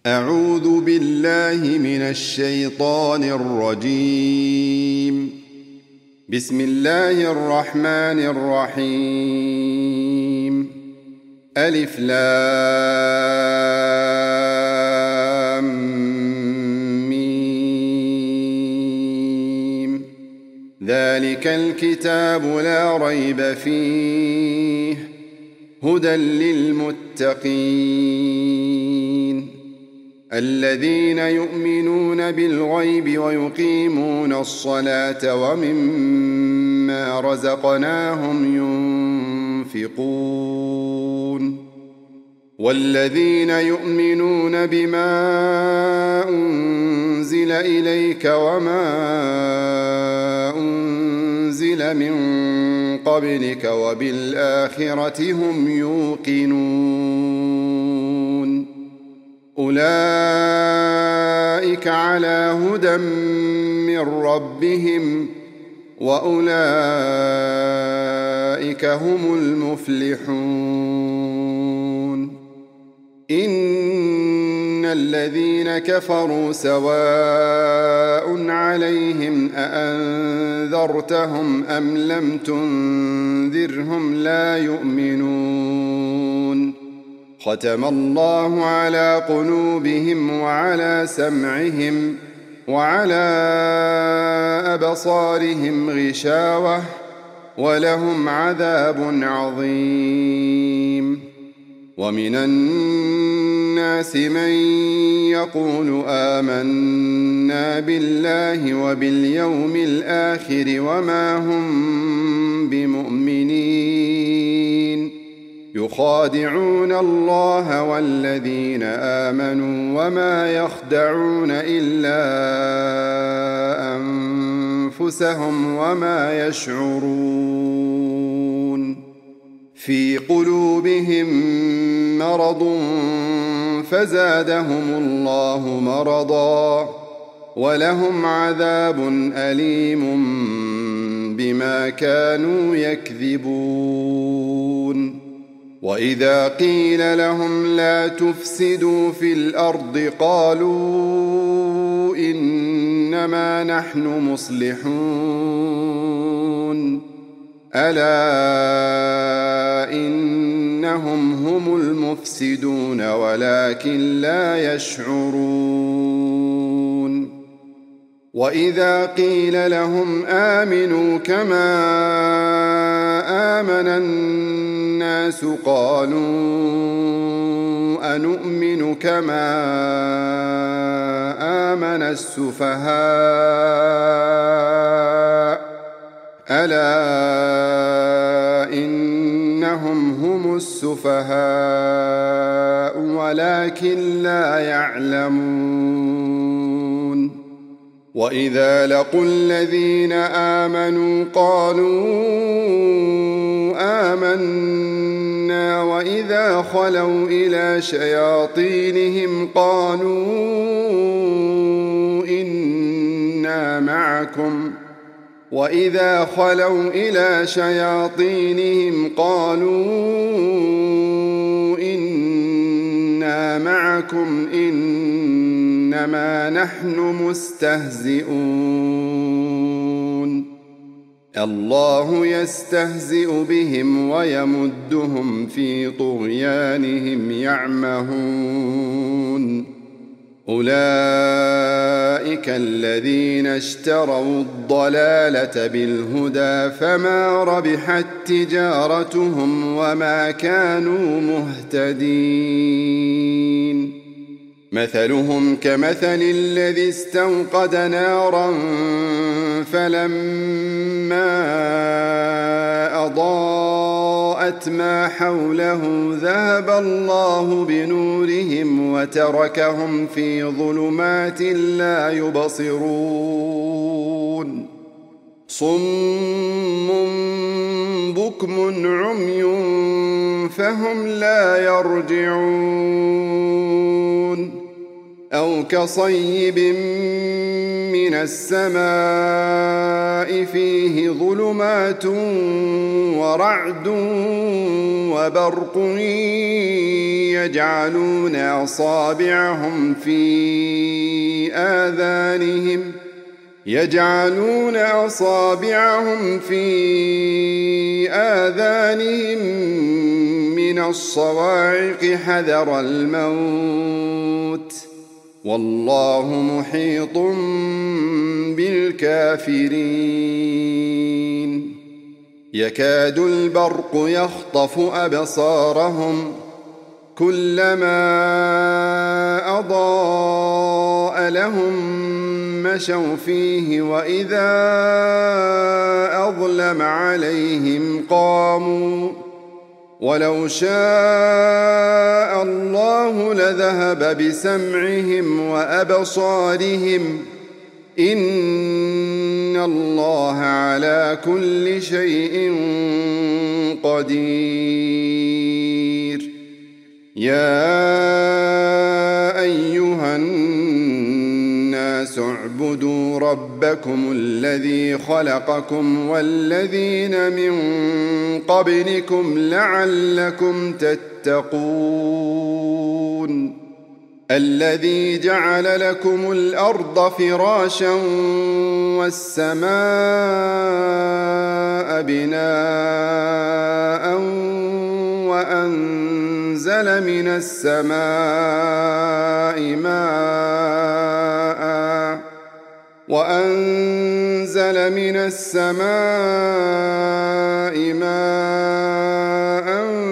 أعوذ بالله من الشيطان الرجيم. بسم الله الرحمن الرحيم. ألف لام ميم. ذلك الكتاب لا ريب فيه هدى للمتقين الذين يؤمنون بالغيب ويقيمون الصلاة ومما رزقناهم ينفقون والذين يؤمنون بما أنزل إليك وما أنزل من قبلك وبالآخرة هم يوقنون أولئك على هدى من ربهم وأولئك هم المفلحون إن الذين كفروا سواء عليهم أأنذرتهم أم لم تنذرهم لا يؤمنون ختم الله على قلوبهم وعلى سمعهم وعلى أبصارهم غشاوة ولهم عذاب عظيم ومن الناس من يقول آمنا بالله وباليوم الآخر وما هم بمؤمنين يخادعون الله والذين آمنوا وما يخدعون إلا أنفسهم وما يشعرون في قلوبهم مرض فزادهم الله مرضا ولهم عذاب أليم بما كانوا يكذبون وإذا قيل لهم لا تفسدوا في الأرض قالوا إنما نحن مصلحون ألا إنهم هم المفسدون ولكن لا يشعرون وإذا قيل لهم آمنوا كما آمن الناس قالوا أنؤمن كما آمن السفهاء ألا إنهم هم السفهاء ولكن لا يعلمون وإذا لقوا الذين آمنوا قالوا آمنا وإذا خلوا إلى شياطينهم قالوا إنا معكم وإذا خلوا إلى شياطينهم قالوا إنا معكم إنما نحن مستهزئون الله يستهزئ بهم ويمدهم في طغيانهم يعمهون أولئك الذين اشتروا الضلالة بالهدى فما ربحت تجارتهم وما كانوا مهتدين مثلهم كمثل الذي استوقد نارا فلما أضاءت ما حوله ذهب الله بنورهم وتركهم في ظلمات لا يبصرون صم بكم عمي فهم لا يرجعون أو كصيب من السماء فيه ظلمات ورعد وبرق يجعلون أصابعهم في آذانهم من الصواعق حذر الموت والله محيط بالكافرين يكاد البرق يخطف أبصارهم كلما أضاء لهم مشوا فيه وإذا أظلم عليهم قاموا ولو شاء الله لذهب بسمعهم وأبصارهم إن الله على كل شيء قدير يا أيها الناس اعبدوا ربكم الذي خلقكم والذين من قبلكم لعلكم تتقون الذي جعل لكم الأرض فراشا والسماء بناء وأنزل من السماء ماء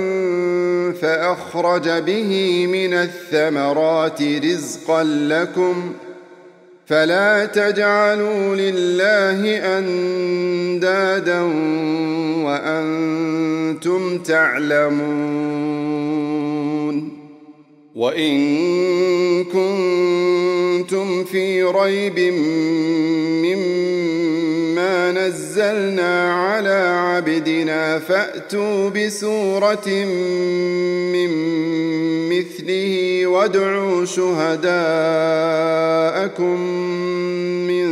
فأخرج به من الثمرات رزقا لكم فلا تجعلوا لله أندادا وأنتم تعلمون وإن كنتم في ريب مما نزلنا على عبدنا فأتوا بسورة من مثله وادعوا شهداءكم من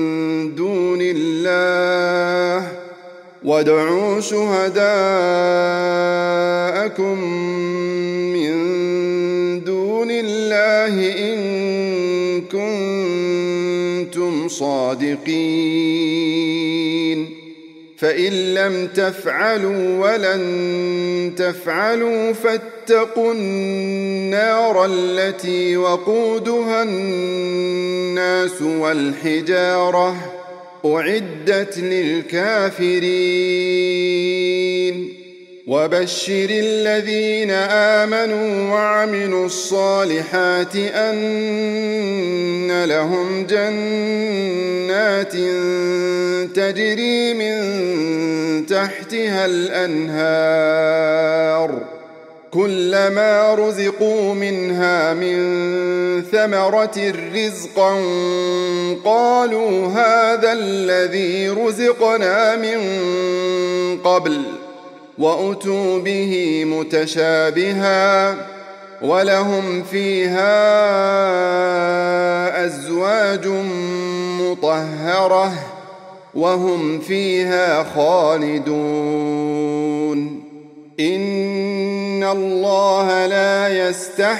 دون الله إن كنتم صادقين فإن لم تفعلوا ولن تفعلوا فاتقوا النار التي وقودها الناس والحجارة أعدت للكافرين وبشر الذين آمنوا وعملوا الصالحات أن لهم جنات تجري من تحتها الأنهار كلما رزقوا منها من ثمرة رزقا قالوا هذا الذي رزقنا من قبل وأتوا به متشابها ولهم فيها أزواج مطهرة وهم فيها خالدون إن الله لا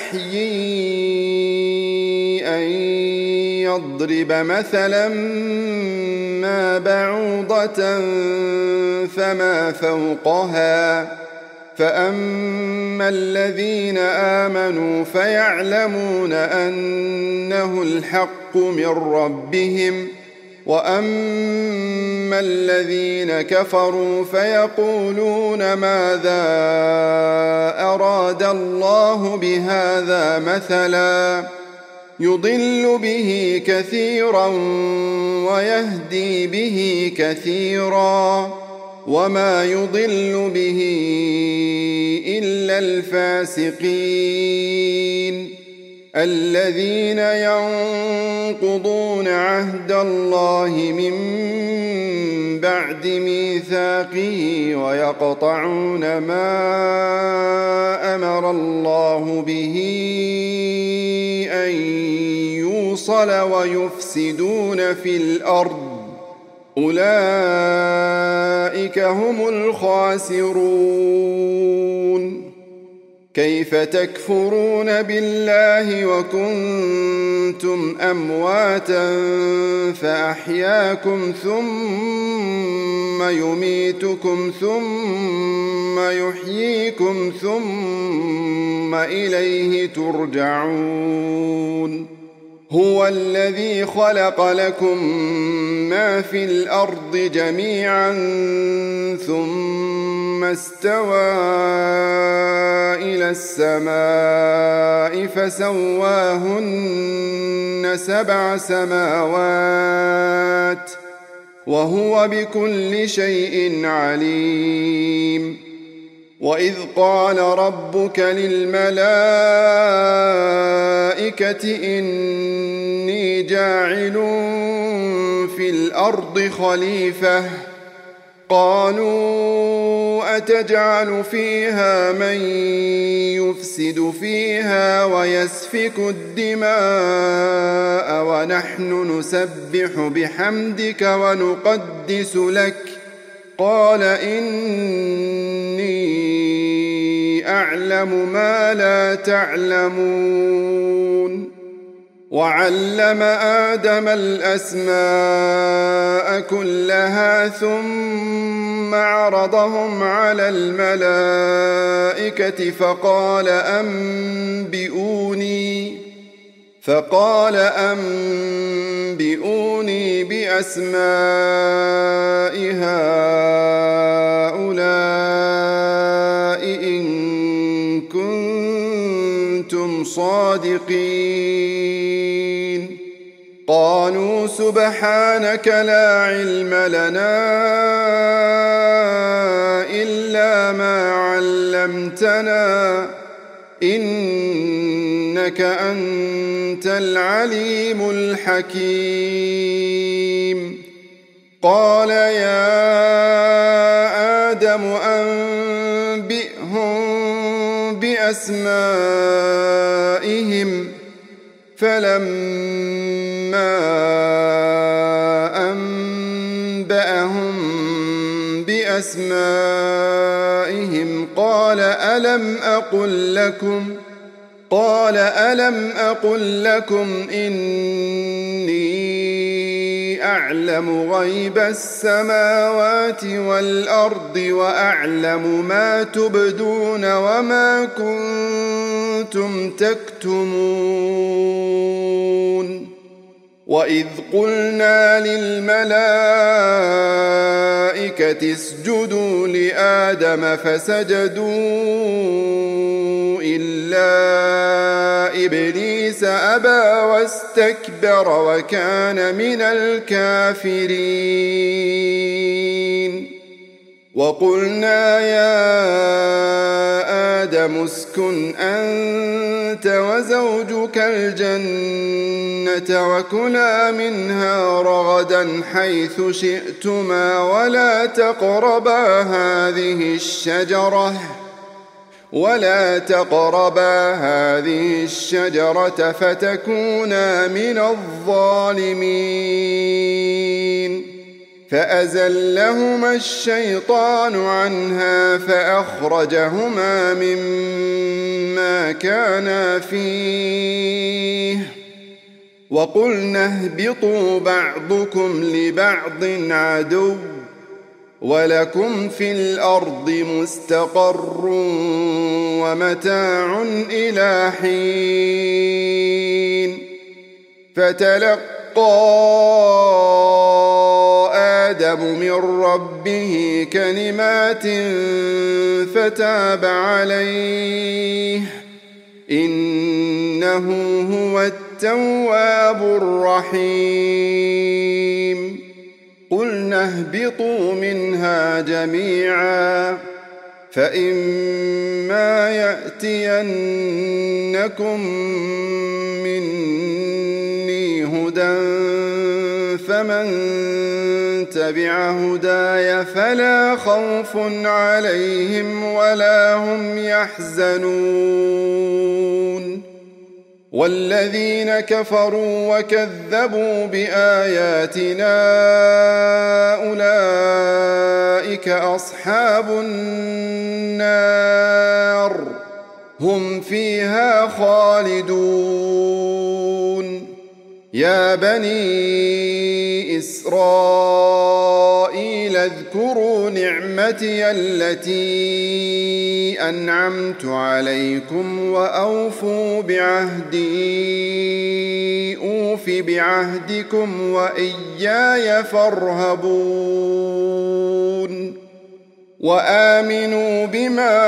يستحيي أن يضرب مثلا ما بعوضة فما فوقها فأما الذين آمنوا فيعلمون أنه الحق من ربهم وأما الذين كفروا فيقولون ماذا أراد الله بهذا مثلا يضل به كثيرا ويهدي به كثيرا وما يضل به إلا الفاسقين الذين ينقضون عهد الله من بعد ميثاقه ويقطعون ما أمر الله به أن الْبُوصَلَ وَيُفْسِدُونَ فِي الْأَرْضِ أُولَئِكَ هُمُ الْخَاسِرُونَ كيف تكفرون بالله وكنتم أمواتا فأحياكم ثم يميتكم ثم يحييكم ثم إليه ترجعون هو الذي خلق لكم ما في الأرض جميعا ثم استوى إلى السماء فسواهن 7 سماوات وهو بكل شيء عليم وإذ قال ربك للملائكة إني جاعل في الأرض خليفة قالوا أتجعل فيها من يفسد فيها ويسفك الدماء ونحن نسبح بحمدك ونقدس لك قال إني أعلم ما لا تعلمون وعلم آدم الأسماء كلها ثم عرضهم على الملائكة فقال أنبئوني بأسماء هؤلاء إن كنتم صادقين قالوا سبحانك لا علم لنا إلا ما علمتنا إنك أنت العليم الحكيم قال يا آدم أنبئهم بأسمائهم فلما أنبأهم بأسمائهم قال ألم أقل لكم إني أعلم غيب السماوات والأرض وأعلم ما تبدون وما كنتم تكتمون وإذ قلنا للملائكة اسجدوا لآدم فسجدوا إلا إبليس أبى واستكبر وكان من الكافرين وقلنا يا آدم اسكن أنت وزوجك الجنة وكلا منها رغدا حيث شئتما ولا تقربا هذه الشجرة فتكونا من الظالمين فأزلهما الشيطان عنها فأخرجهما مما كانا فيه وقلنا اهبطوا بعضكم لبعض عدو ولكم في الأرض مستقر ومتاع إلى حين فتلقى آدم من ربه كلمات فتاب عليه إنه هو التواب الرحيم قلنا اهبطوا منها جميعا فإما يأتينكم مني هدى فمن تبع هداي فلا خوف عليهم ولا هم يحزنون والذين كفروا وكذبوا بآياتنا أولئك أصحاب النار هم فيها خالدون. يا بني إسرائيل اذكروا نعمتي التي أنعمت عليكم وأوفوا بعهدي أوف بعهدكم وإياي فارهبون. وآمنوا بما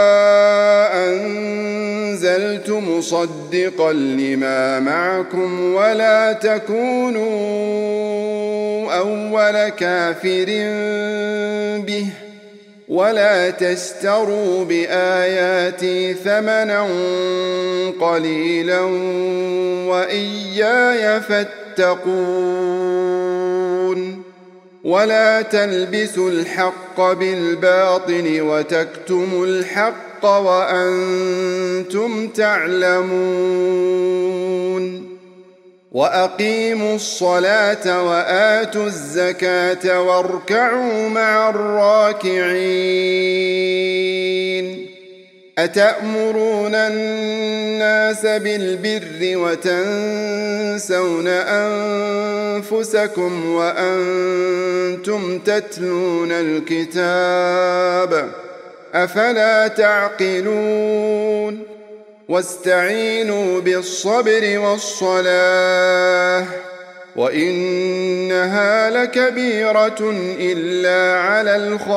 أنزلت مصدقا لما معكم ولا تكونوا أول كافر به ولا تشتروا بآياتي ثمنا قليلا وإياي فاتقون. ولا تلبسوا الحق بالباطل وتكتموا الحق وأنتم تعلمون. وأقيموا الصلاة وآتوا الزكاة واركعوا مع الراكعين. أتأمرون الناس بالبر وتنسون أنفسكم وأنتم تتلون الكتاب أفلا تعقلون. واستعينوا بالصبر والصلاة وإنها لكبيرة إلا على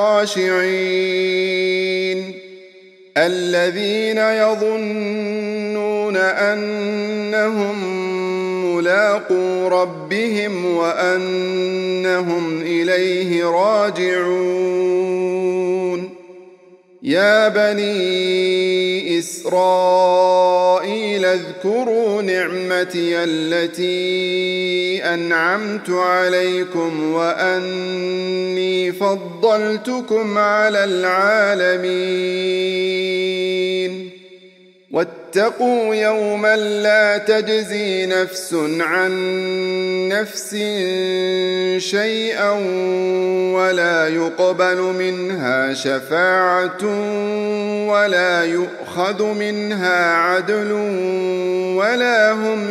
الخاشعين الذين يظنون أنهم ملاقو ربهم وأنهم إليه راجعون. يا بني إسرائيل اذكروا نعمتي التي أنعمت عليكم وأني فضلتكم على العالمين. واتقوا يوما لا تجزي نفس عن نفس شيئا ولا يقبل منها شفاعة ولا يؤخذ منها عدل ولا هم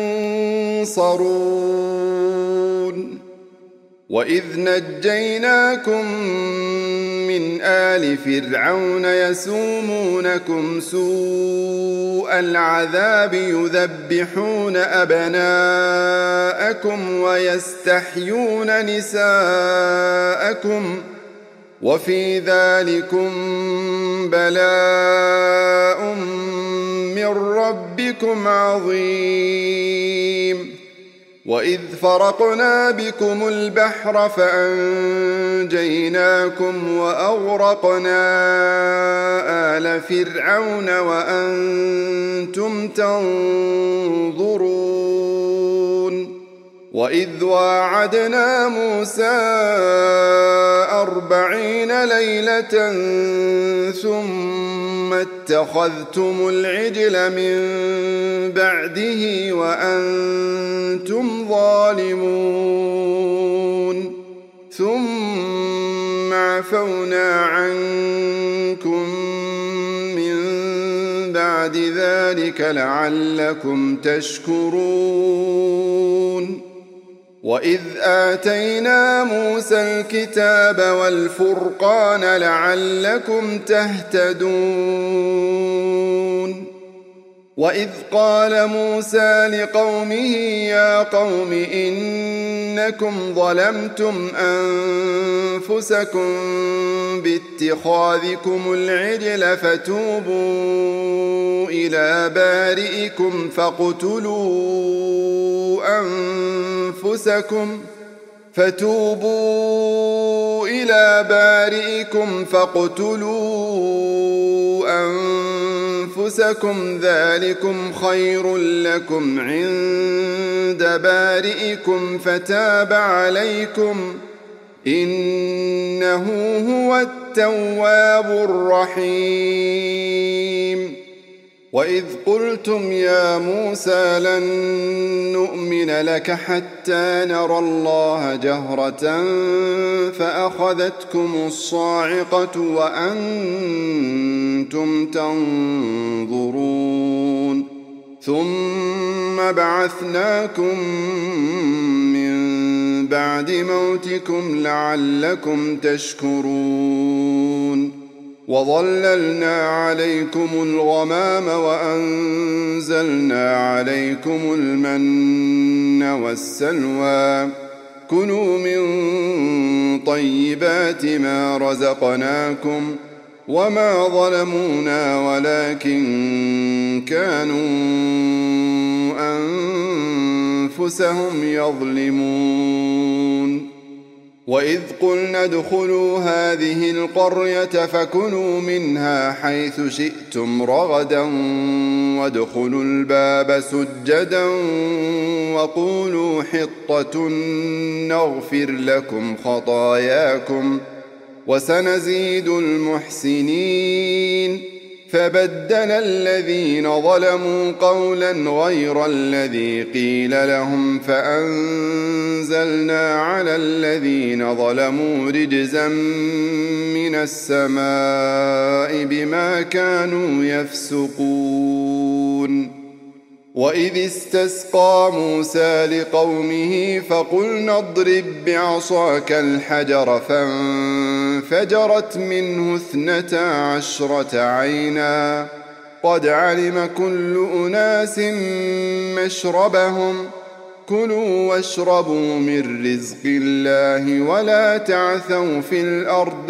ينصرون. وإذ نجيناكم من آل فرعون يسومونكم سوء العذاب يذبحون أبناءكم ويستحيون نساءكم وفي ذلكم بلاء من ربكم عظيم. وإذ فرقنا بكم البحر فأنجيناكم وأغرقنا آل فرعون وأنتم تنظرون. وإذ واعدنا موسى 40 ليلة ثم اتخذتم العجل من بعده وأنتم ظالمون ثم عفونا عنكم من بعد ذلك لعلكم تشكرون. وإذ آتينا موسى الكتاب والفرقان لعلكم تهتدون. وإذ قال موسى لقومه يا قوم إنكم ظلمتم أنفسكم باتخاذكم العجل فتوبوا إلى بارئكم فاقتلوا أنفسكم ذلكم خير لكم عند بارئكم فتاب عليكم إنه هو التواب الرحيم. وإذ قلتم يا موسى لن نؤمن لك حتى نرى الله جهرة فأخذتكم الصاعقة وأنتم تنظرون ثم بعثناكم من بعد موتكم لعلكم تشكرون وظللنا عليكم الغمام وأنزلنا عليكم المن والسلوى كلوا من طيبات ما رزقناكم وما ظلمونا ولكن كانوا أنفسهم يظلمون وإذ قلنا ادخلوا هذه القرية فكلوا منها حيث شئتم رغدا وادخلوا الباب سجدا وقولوا حطة نغفر لكم خطاياكم وسنزيد المحسنين فبدل الذين ظلموا قولا غير الذي قيل لهم فأنزلنا على الذين ظلموا رجزا من السماء بما كانوا يفسقون وإذ استسقى موسى لقومه فقلنا اضرب بعصاك الحجر فانفجرت منه 12 عينا قد علم كل أناس مشربهم كلوا واشربوا من رزق الله ولا تعثوا في الأرض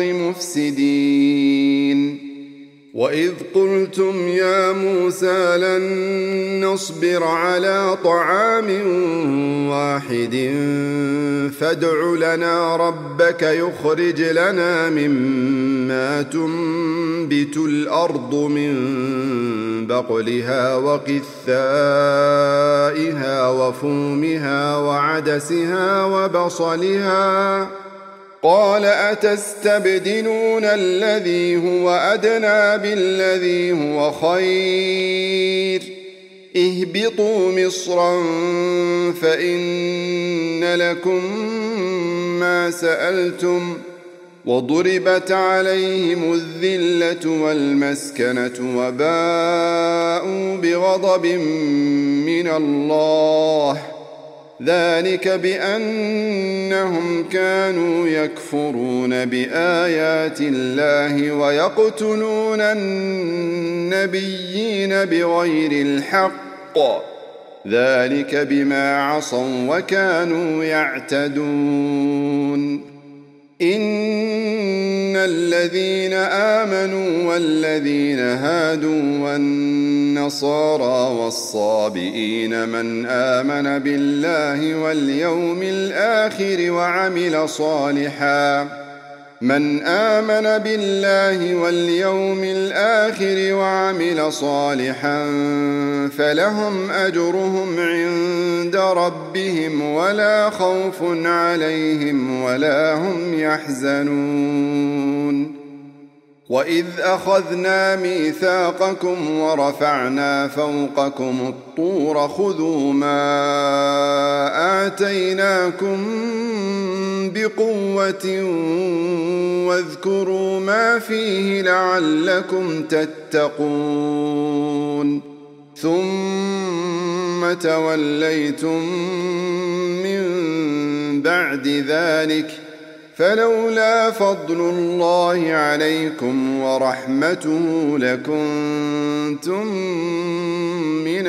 مفسدين وإذ قلتم يا موسى لن نصبر على طعام واحد فادع لنا ربك يخرج لنا مما تنبت الأرض من بقلها وقثائها وفومها وعدسها وبصلها قال أتستبدلون الذي هو أدنى بالذي هو خير اهبطوا مصرا فإن لكم ما سألتم وضربت عليهم الذلة والمسكنة وباءوا بغضب من الله ذلك بأنهم كانوا يكفرون بآيات الله ويقتلون النبيين بغير الحق ذلك بما عصوا وكانوا يعتدون إن الذين آمنوا والذين هادوا والنصارى والصابئين من آمن بالله واليوم الآخر وعمل صالحا فلهم أجرهم عند ربهم ولا خوف عليهم ولا هم يحزنون وإذ أخذنا ميثاقكم ورفعنا فوقكم الطور خذوا ما آتيناكم بقوة واذكروا ما فيه لعلكم تتقون ثم توليتم من بعد ذلك فلولا فضل الله عليكم ورحمته لكنتم من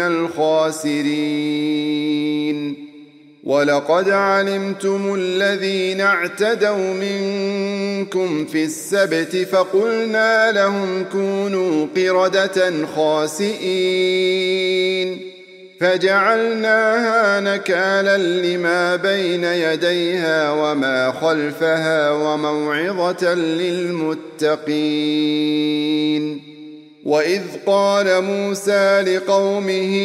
الخاسرين ولقد علمتم الذين اعتدوا منكم في السبت فقلنا لهم كونوا قردة خاسئين فجعلناها نكالا لما بين يديها وما خلفها وموعظة للمتقين وإذ قال موسى لقومه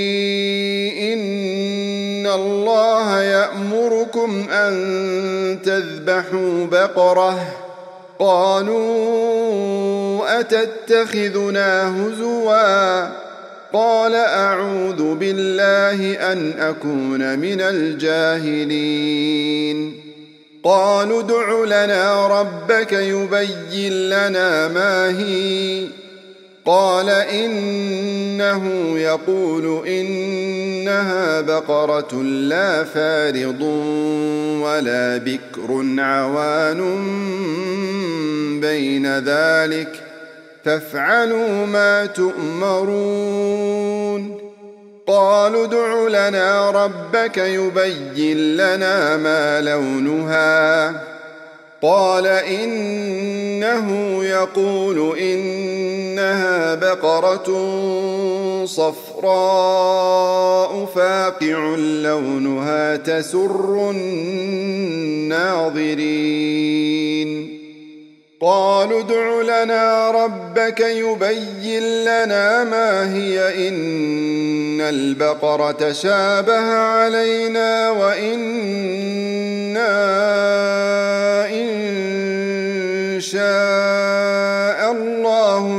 إن الله يأمركم أن تذبحوا بقرة قالوا أتتخذنا هزوا قال أعوذ بالله أن أكون من الجاهلين قالوا ادع لنا ربك يبين لنا ما هي قال إنه يقول إنها بقرة لا فارض ولا بكر عوان بين ذلك فافعلوا ما تؤمرون قالوا ادع لنا ربك يبين لنا ما لونها قال إنه يقول إنها بقرة صفراء فاقع لونها تسر الناظرين قالوا ادع لنا ربك يبين لنا ما هي إن البقرة شابه علينا وإنا إن شاء الله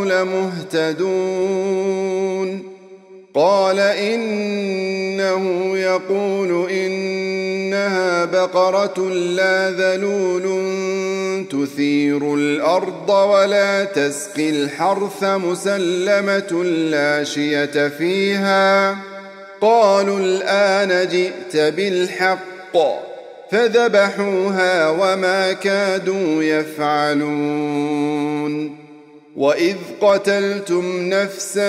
لمهتدون قال إنه يقول إنها بقرة لا ذلول تثير الأرض ولا تسقي الحرث مسلمة لا شية فيها قالوا الآن جئت بالحق فذبحوها وما كادوا يفعلون وإذ قتلتم نفسا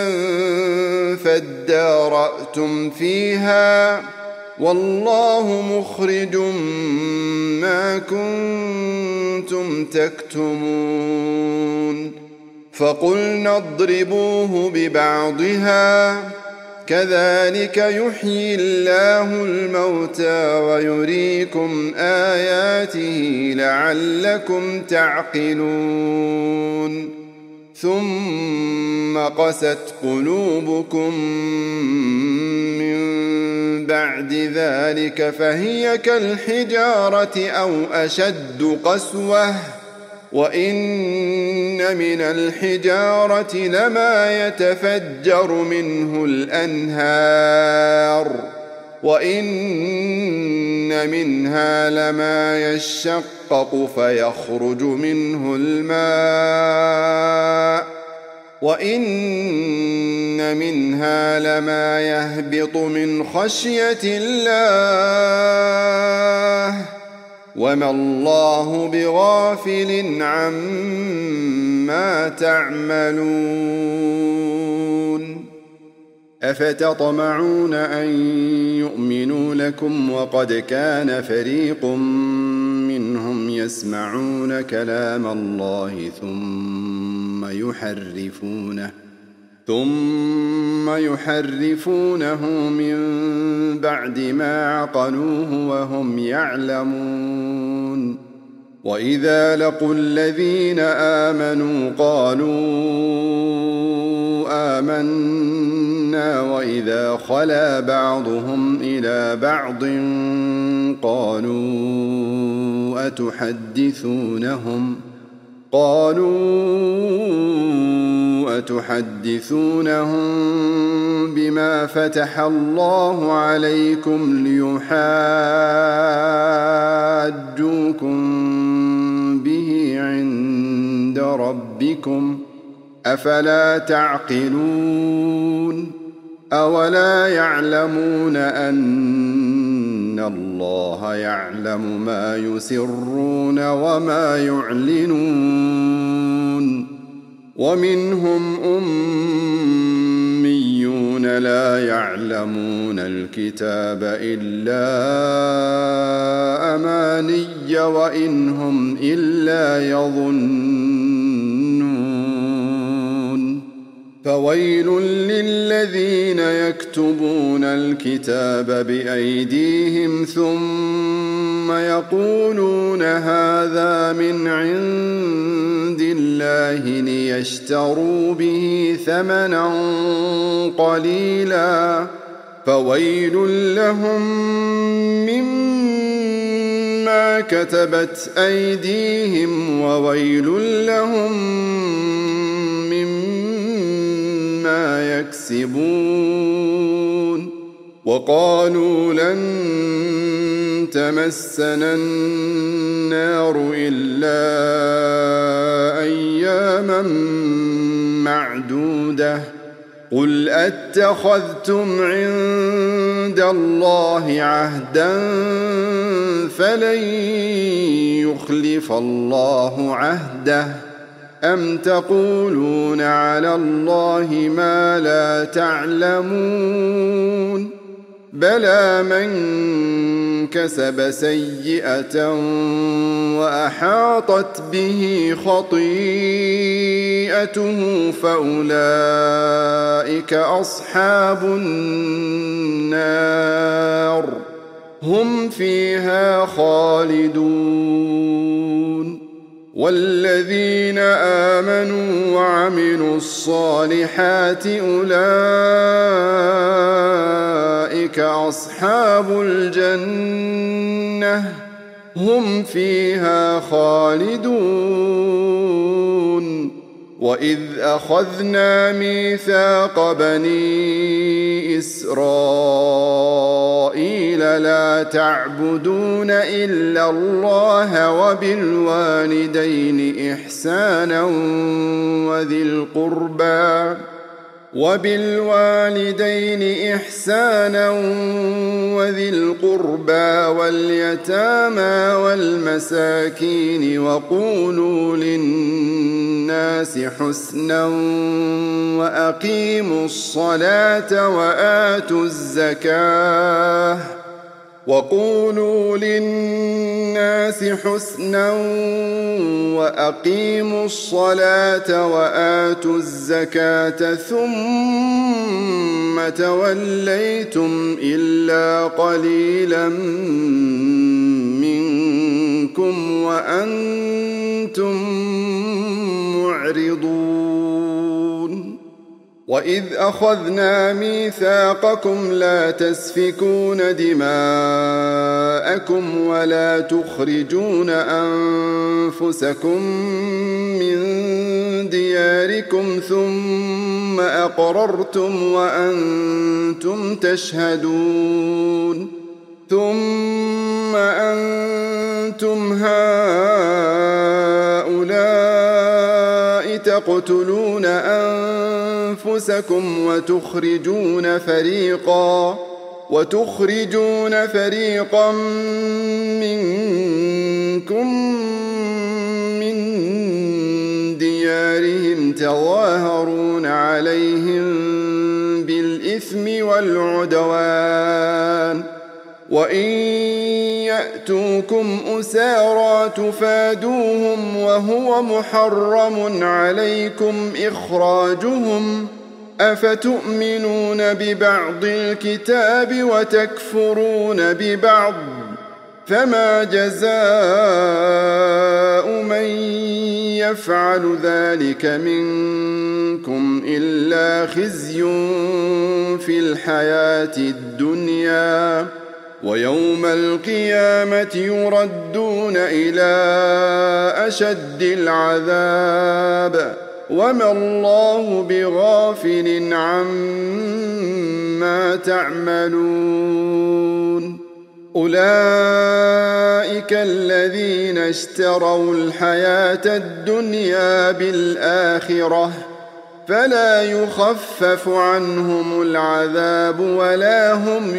فادارأتم فيها والله مخرج ما كنتم تكتمون فقلنا اضربوه ببعضها كذلك يحيي الله الموتى ويريكم آياته لعلكم تعقلون ثم قست قلوبكم من بعد ذلك فهي كالحجارة أو أشد قسوة وإن من الحجارة لما يتفجر منه الأنهار وإن منها لما يشقق فيخرج منه الماء وإن منها لما يهبط من خشية الله وما الله بغافل عما تعملون أفتطمعون أن يؤمنوا لكم وقد كان فريق منهم يسمعون كلام الله ثم يحرفونه من بعد ما عقلوه وهم يعلمون وإذا لقوا الذين آمنوا قالوا آمنا وإذا خلا بعضهم إلى بعض أتحدثونهم بما فتح الله عليكم ليحاجوكم به عند ربكم أفلا تعقلون أولا يعلمون أن الله يعلم ما يسرون وما يعلنون ومنهم أميون لا يعلمون الكتاب إلا أماني وإن هم إلا يظنون فويل للذين يكتبون الكتاب بأيديهم ثم يقولون هذا من عند الله ليشتروا به ثمنا قليلا فويل لهم مما كتبت أيديهم وويل لهم مما يكسبون وقالوا لن تمسنا النار إلا أياما معدودة قل أتخذتم عند الله عهدا فلن يخلف الله عهده أم تقولون على الله ما لا تعلمون بلى من كسب سيئة وأحاطت به خطيئته فأولئك أصحاب النار هم فيها خالدون والذين آمنوا وعملوا الصالحات أولئك أصحاب الجنة هم فيها خالدون وإذ أخذنا ميثاق بني إسرائيل لا تعبدون إلا الله وبالوالدين إحسانا وذي القربى واليتامى والمساكين وقولوا للناس حسنا وأقيموا الصلاة وآتوا الزكاة ثم توليتم إلا قليلا منكم وأنتم معرضون وإذ أخذنا ميثاقكم لا تسفكون دماءكم ولا تخرجون أنفسكم من دياركم ثم أقررتم وأنتم تشهدون ثم أنتم هؤلاء تقتلون أنفسكم وتخرجون فريقا منكم من ديارهم تظاهرون عليهم بالإثم والعدوان وإن يأتوكم أسارى تفادوهم وهو محرم عليكم إخراجهم أفتؤمنون ببعض الكتاب وتكفرون ببعض فما جزاء من يفعل ذلك منكم إلا خزي في الحياة الدنيا ويوم القيامة يردون إلى أشد العذاب وما الله بغافل عما تعملون أولئك الذين اشتروا الحياة الدنيا بالآخرة فلا يخفف عنهم العذاب ولا هم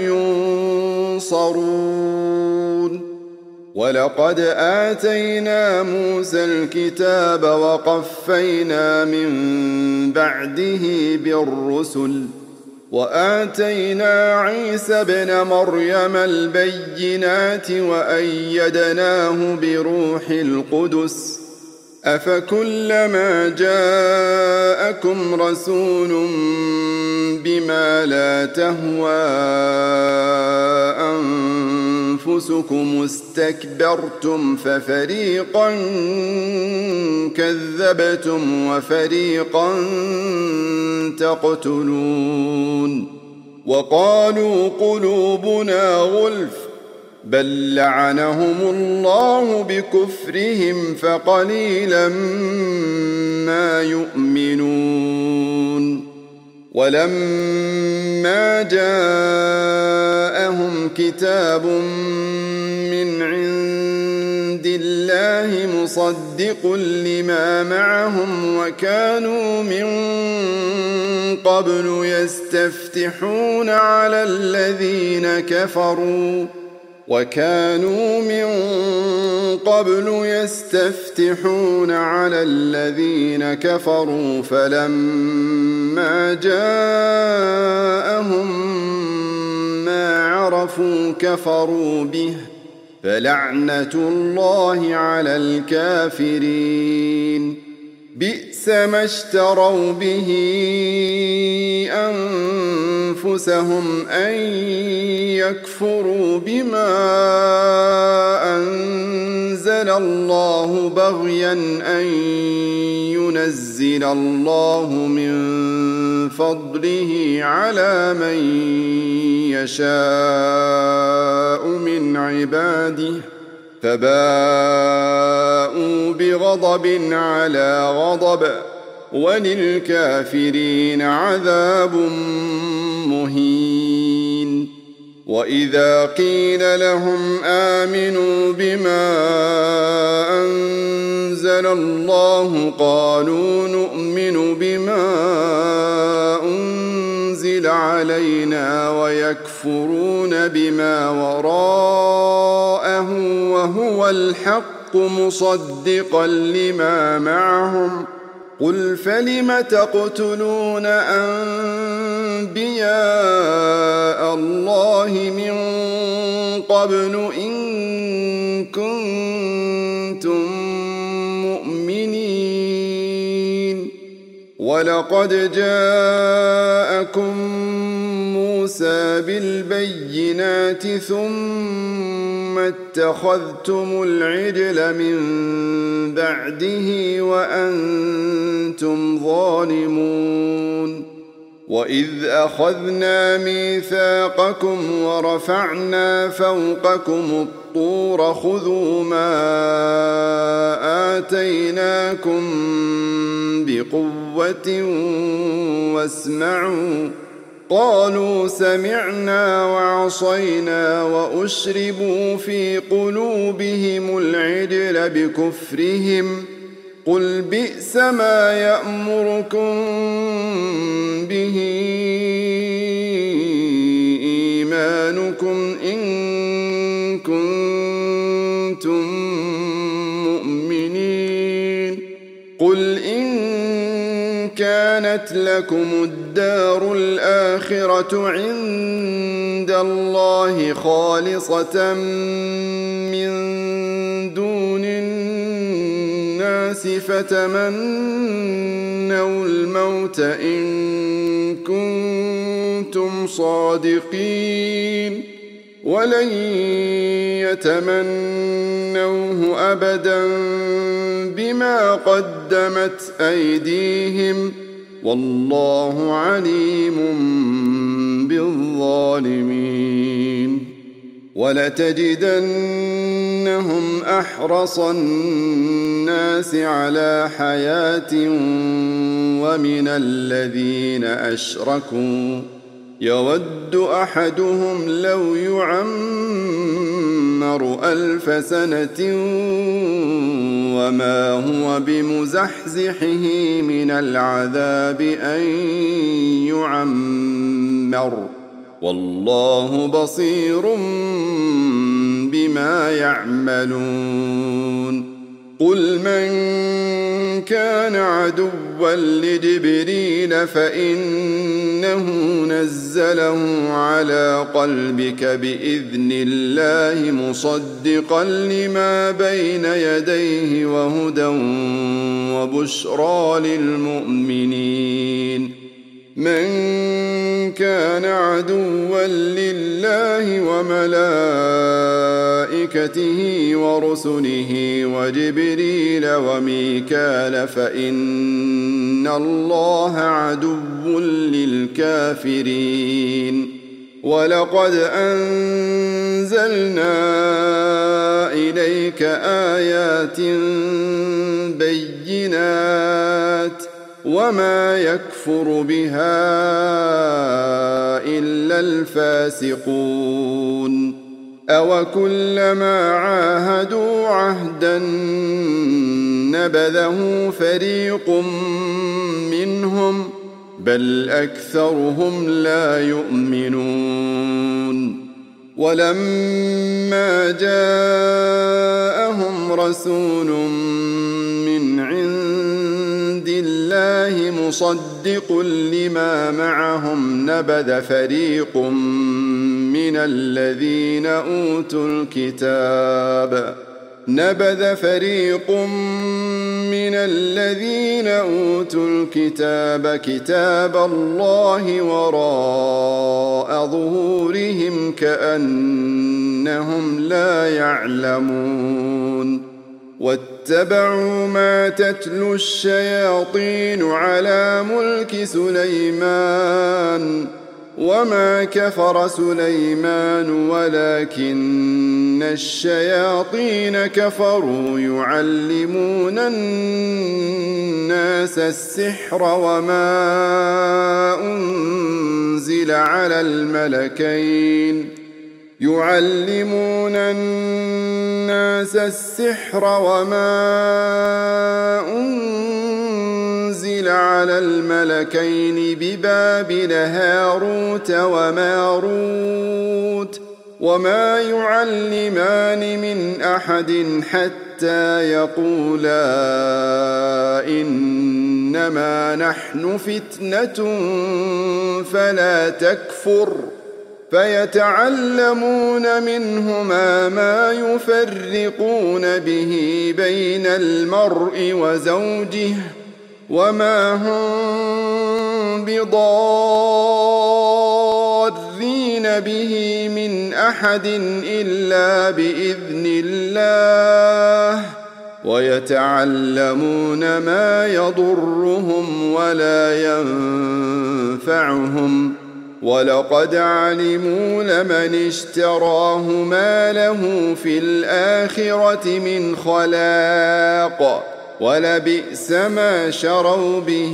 ينصرون ولقد آتينا موسى الكتاب وقفينا من بعده بالرسل وآتينا عيسى ابن مريم البينات وأيدناه بروح القدس أفكلما جاءكم رسول بما لا تهوى أنفسكم استكبرتم ففريقا كذبتم وفريقا تقتلون وقالوا قلوبنا غلف بل لعنهم الله بكفرهم فقليلا ما يؤمنون ولما جاءهم كتاب من عند الله مصدق لما معهم وكانوا من قبل يستفتحون على الذين كفروا فلما جاءهم ما عرفوا كفروا به فلعنة الله على الكافرين بئس ما اشتروا به أنفسهم أن يكفروا بما أنزل الله بغيا أن ينزل الله من فضله على من يشاء من عباده فباءوا بغضب على غضب وللكافرين عذاب مهين وإذا قيل لهم آمنوا بما أنزل الله قالوا نؤمن بما أنزل علينا ويكفرون بما وراءه وهو الحق مصدقا لما معهم قل فلم تقتلون أنبياء الله من قبل إن كنتم مؤمنين ولقد جاءكم موسى بالبينات ثم اتخذتم العجل من بعده وأنتم ظالمون وإذ أخذنا ميثاقكم ورفعنا فوقكم الطور خذوا ما آتيناكم بقوة واسمعوا قالوا سمعنا وعصينا وأشربوا في قلوبهم العجل بكفرهم قل بئس ما يأمركم به إيمانكم إن كنتم مؤمنين قل إن كانت لكم الدار الآخرة عند الله خالصة من دون الناس فتمنوا الموت إن كنتم صادقين ولن يتمنوه أبدا بما قدمت أيديهم والله عليم بالظالمين ولتجدنهم أحرص الناس على حياة ومن الذين أشركوا يود أحدهم لو يعمر 1000 سنة وما هو بمزحزحه من العذاب أن يعمر والله بصير بما يعملون قل من كان عدوا لجبريل فإنه نزله على قلبك بإذن الله مصدقا لما بين يديه وهدى وبشرى للمؤمنين من كان عدوا لله وملائكته ورسله وجبريل وميكال فإن الله عدو للكافرين ولقد أنزلنا إليك آيات بينات وما وما يكفر بها إلا الفاسقون أوكلما عاهدوا عهدا نبذه فريق منهم بل أكثرهم لا يؤمنون ولما جاءهم رسول من عند الله مصدق لما معهم نبذ فريق من الذين أوتوا الكتاب كتاب الله وراء ظهورهم كأنهم لا يعلمون واتبعوا ما تتلو الشياطين على ملك سليمان وما كفر سليمان ولكن الشياطين كفروا يعلمون الناس السحر وما أنزل على الملكين ببابل هاروت وماروت وما يعلمان من أحد حتى يقولا إنما نحن فتنة فلا تكفر فيتعلمون منهما ما يفرقون به بين المرء وزوجه وما هم بضارين به من أحد إلا بإذن الله ويتعلمون ما يضرهم ولا ينفعهم ولقد علموا لمن اشتراه ما له في الآخرة من خلاق ولبئس ما شروا به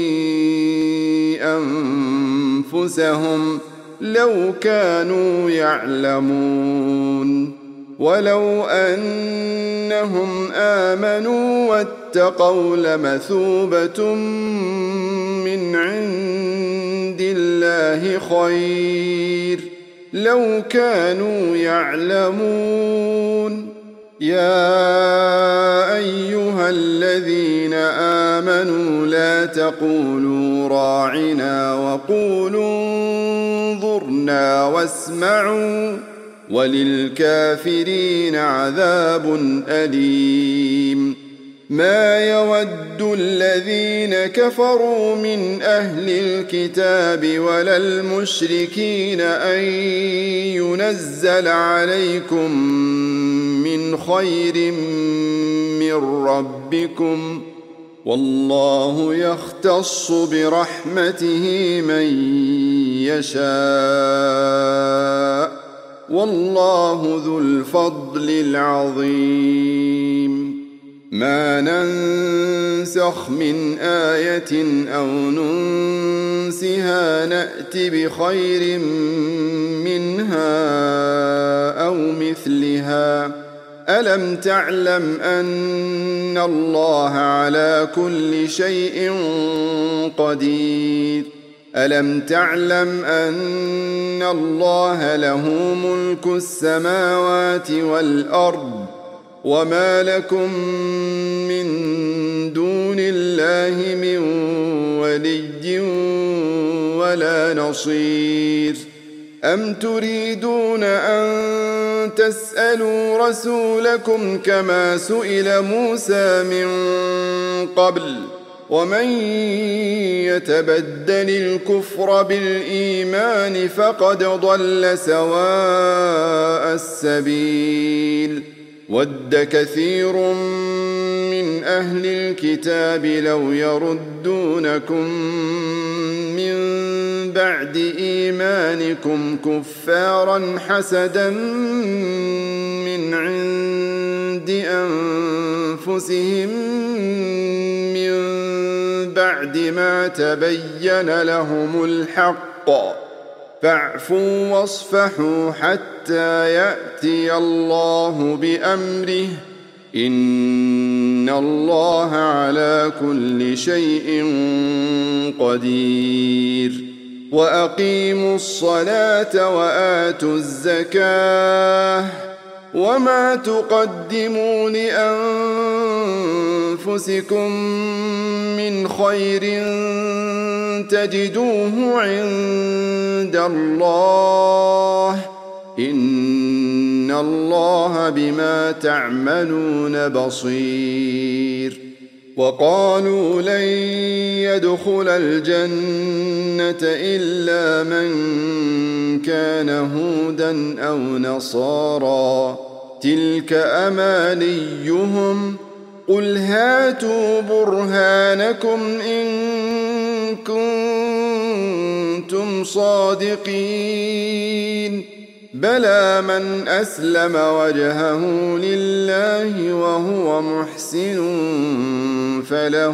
أنفسهم لو كانوا يعلمون ولو أنهم آمنوا واتقوا لمثوبة من عند الله خير لو كانوا يعلمون يا أيها الذين آمنوا لا تقولوا راعنا وقولوا انظرنا واسمعوا وللكافرين عذاب أليم ما يود الذين كفروا من أهل الكتاب ولا المشركين أن ينزل عليكم من خير من ربكم والله يختص برحمته من يشاء والله ذو الفضل العظيم ما ننسخ من آية أو ننسها نأت بخير منها أو مثلها ألم تعلم أن الله على كل شيء قدير ألم تعلم أن الله له ملك السماوات والأرض وما لكم من دون الله من ولي ولا نصير أم تريدون أن تسألوا رسولكم كما سئل موسى من قبل ومن يتبدل الكفر بالإيمان فقد ضل سواء السبيل ود كثير من أهل الكتاب لو يردونكم من بعد إيمانكم كفارا حسدا من عند أنفسهم من بعد ما تبين لهم الحق فاعفوا واصفحوا حتى يأتي الله بأمره إن الله على كل شيء قدير وأقيموا الصلاة وآتوا الزكاة وما تقدموا لأنفسكم من خير تجدوه عند الله إن الله بما تعملون بصير وقالوا لن يدخل الجنة إلا من كان هودا أو نصارى تلك أمانيهم قل هاتوا برهانكم إن كنتم صادقين بلى من أسلم وجهه لله وهو محسن فله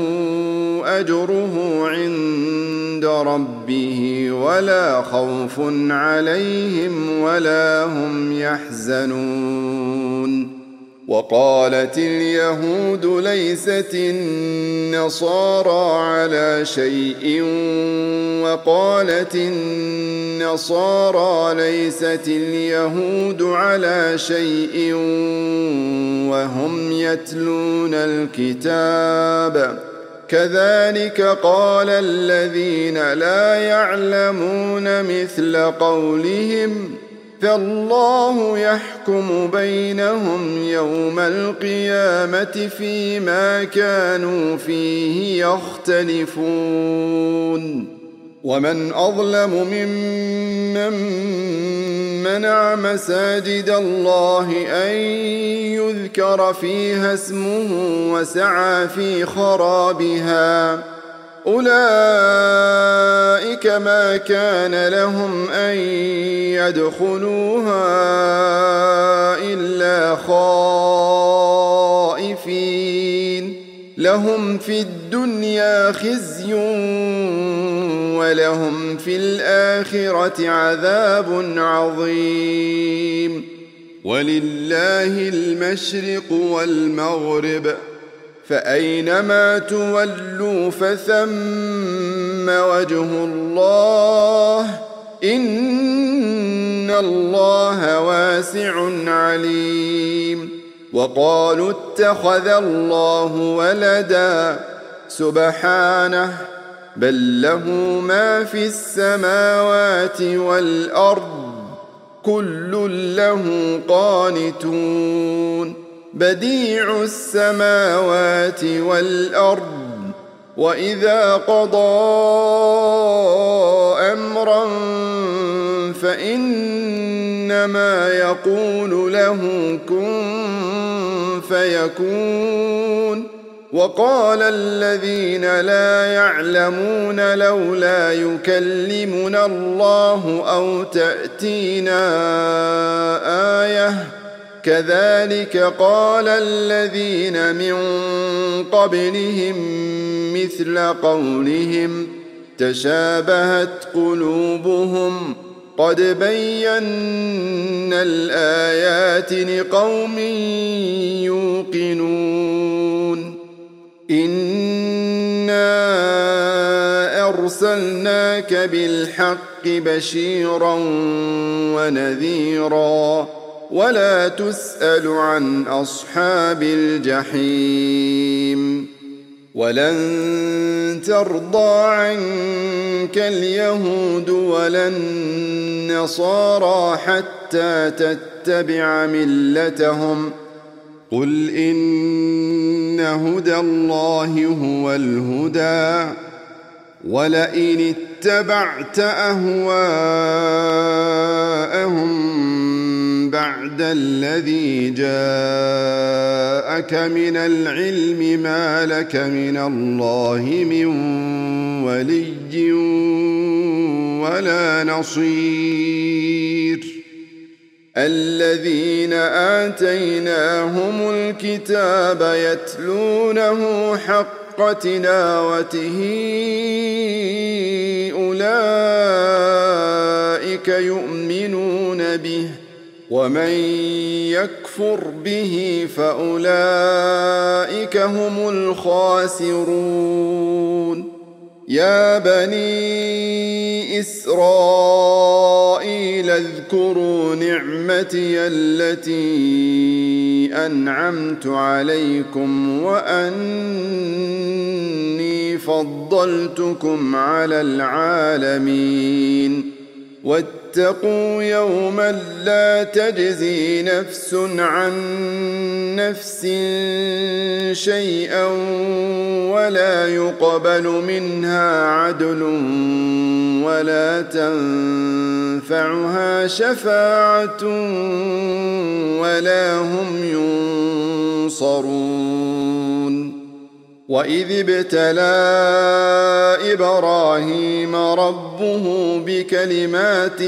أجره عند ربه ولا خوف عليهم ولا هم يحزنون وقالت اليهود ليست النصارى على شيء وقالت النصارى ليست اليهود على شيء وهم يتلون الكتاب كذلك قال الذين لا يعلمون مثل قولهم فالله يحكم بينهم يوم القيامة فيما كانوا فيه يختلفون ومن أظلم ممن منع مساجد الله أن يذكر فيها اسمه وسعى في خرابها أولئك ما كان لهم أن يدخلوها إلا خائفين لهم في الدنيا خزي ولهم في الآخرة عذاب عظيم ولله المشرق والمغرب فأينما تولوا فثم وجه الله إن الله واسع عليم وقالوا اتخذ الله ولدا سبحانه بل له ما في السماوات والأرض كل له قانتون بديع السماوات والأرض وإذا قضى أمرا فإنما يقول له كن فيكون وقال الذين لا يعلمون لولا يكلمنا الله أو تأتينا آية كذلك قال الذين من قبلهم مثل قولهم تشابهت قلوبهم قد بينا الآيات لقوم يوقنون إنا أرسلناك بالحق بشيرا ونذيرا ولا تسأل عن أصحاب الجحيم ولن ترضى عنك اليهود ولا النصارى حتى تتبع ملتهم قل إن هدى الله هو الهدى ولئن اتبعت أهواءهم بعد الذي جاءك من العلم ما لك من الله من ولي ولا نصير الذين آتيناهم الكتاب يتلونه حق حق تلاوته أولئك يؤمنون به ومن يكفر به فأولئك هم الخاسرون يا بني إسرائيل اذكروا نعمتي التي أنعمت عليكم وأني فضلتكم على العالمين واتقوا يوما لا تجزي نفس عن نفس شيئا ولا يقبل منها عدل ولا تنفعها شفاعة ولا هم ينصرون وإذ ابتلى إبراهيم ربه بكلمات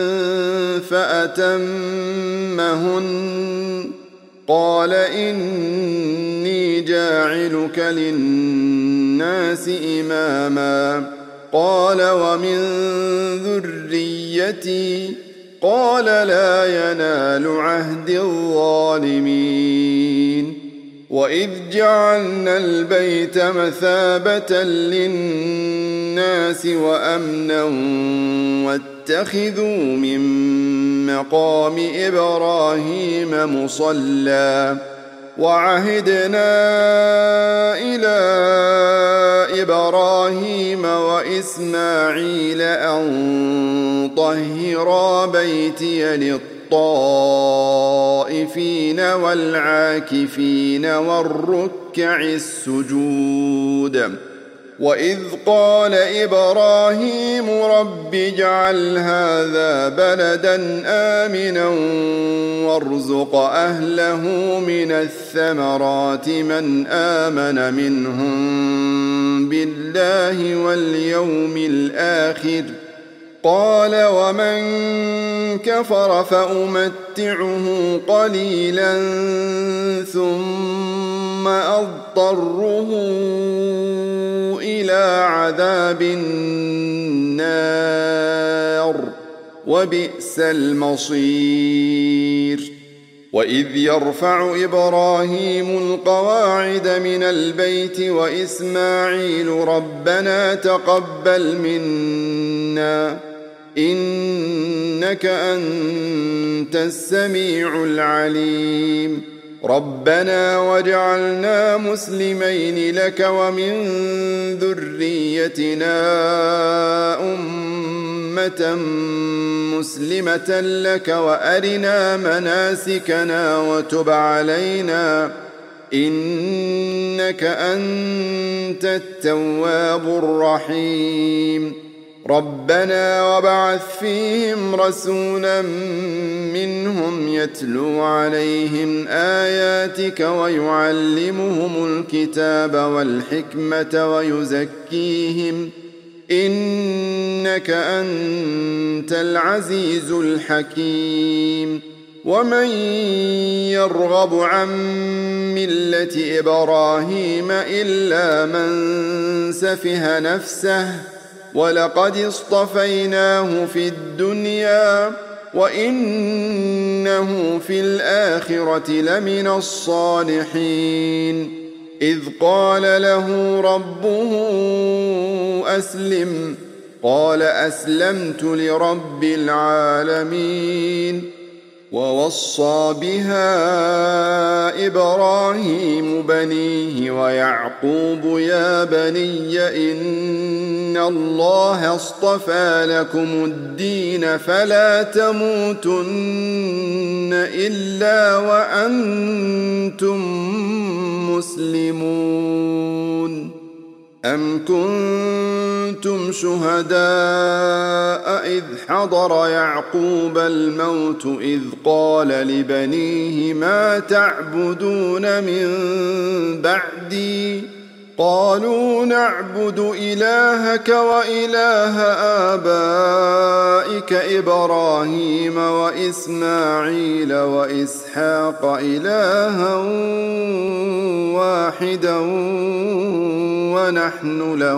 فأتمهن قال إني جاعلك للناس إماما قال ومن ذريتي قال لا ينال عهد الظالمين وإذ جعلنا البيت مثابة للناس وأمنا واتخذوا من مقام إبراهيم مصلى وعهدنا إلى إبراهيم وإسماعيل أن طهرا بيتي للطائفين والعاكفين والركع السجود وإذ قال إبراهيم رب اجعل هذا بلدا آمنا وارزق أهله من الثمرات من آمن منهم بالله واليوم الآخر قال ومن كفر فأمتعه قليلا ثم أضطره إلى عذاب النار وبئس المصير وإذ يرفع إبراهيم القواعد من البيت وإسماعيل ربنا تقبل منا إنك أنت السميع العليم ربنا واجعلنا مسلمين لك ومن ذريتنا أمة مسلمة لك وأرنا مناسكنا وتب علينا إنك أنت التواب الرحيم ربنا وابعث فيهم رسولا منهم يتلو عليهم آياتك ويعلمهم الكتاب والحكمة ويزكيهم إنك أنت العزيز الحكيم ومن يرغب عن ملة إبراهيم إلا من سفه نفسه ولقد اصطفيناه في الدنيا وإنه في الآخرة لمن الصالحين إذ قال له ربه أسلم قال أسلمت لرب العالمين ووصى بها إبراهيم بنيه ويعقوب يا بني إن الله اصطفى لكم الدين فلا تموتن إلا وأنتم مسلمون أم كنتم شهداء إذ حضر يعقوب الموت إذ قال لبنيه ما تعبدون من بعدي قالوا نعبد إلهك وإله آبائك إبراهيم وإسماعيل وإسحاق إلها واحدا ونحن له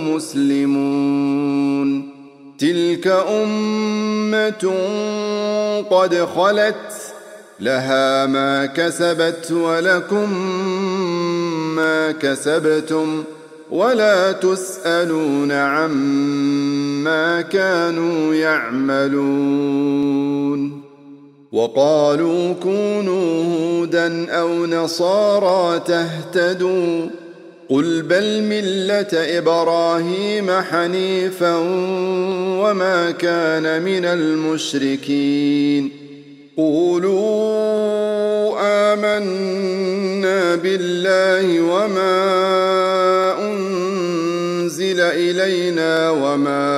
مسلمون تلك أمة قد خلت لها ما كسبت ولكم ما كسبتم ولا تسألون عما كانوا يعملون وقالوا كونوا هودا أو نصارى تهتدوا قل بل ملة إبراهيم حنيفا وما كان من المشركين قولوا آمنا بالله وما أنزل إلينا وما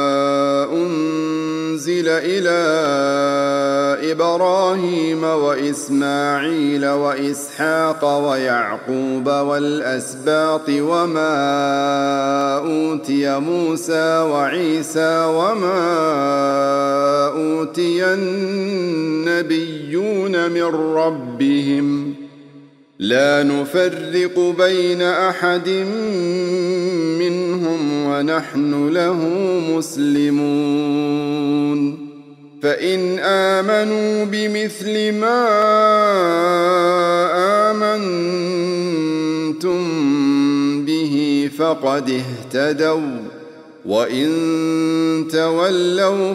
أنزل إلى إبراهيم وإسماعيل وإسحاق ويعقوب والأسباط وما أوتي موسى وعيسى وما أوتي النبيون من ربهم لا نفرق بين أحد منهم ونحن له مسلمون فإن آمنوا بمثل ما آمنتم به فقد اهتدوا وإن تولوا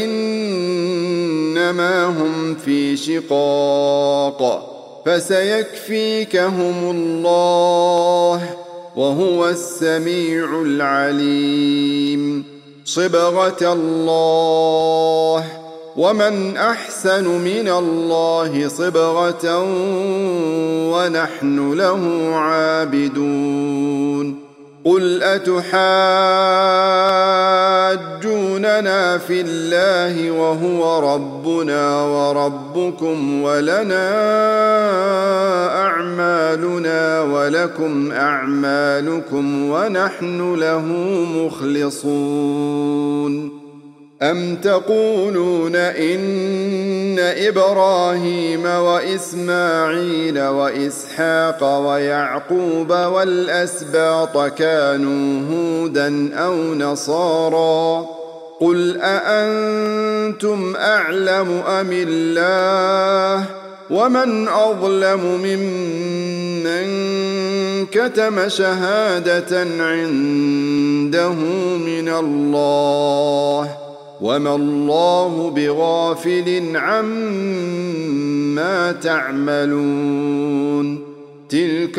فإنما هم في شقاق فسيكفيكهم الله وهو السميع العليم صبغة الله ومن أحسن من الله صبغة ونحن له عابدون قل أتحاجوننا في الله وهو ربنا وربكم ولنا أعمالنا ولكم أعمالكم ونحن له مخلصون أم تقولون إن إبراهيم وإسماعيل وإسحاق ويعقوب والأسباط كانوا هودا أو نصارى قل أأنتم أعلم أم الله ومن أظلم ممن كتم شهادة عنده من الله وما الله بغافل عما تعملون تلك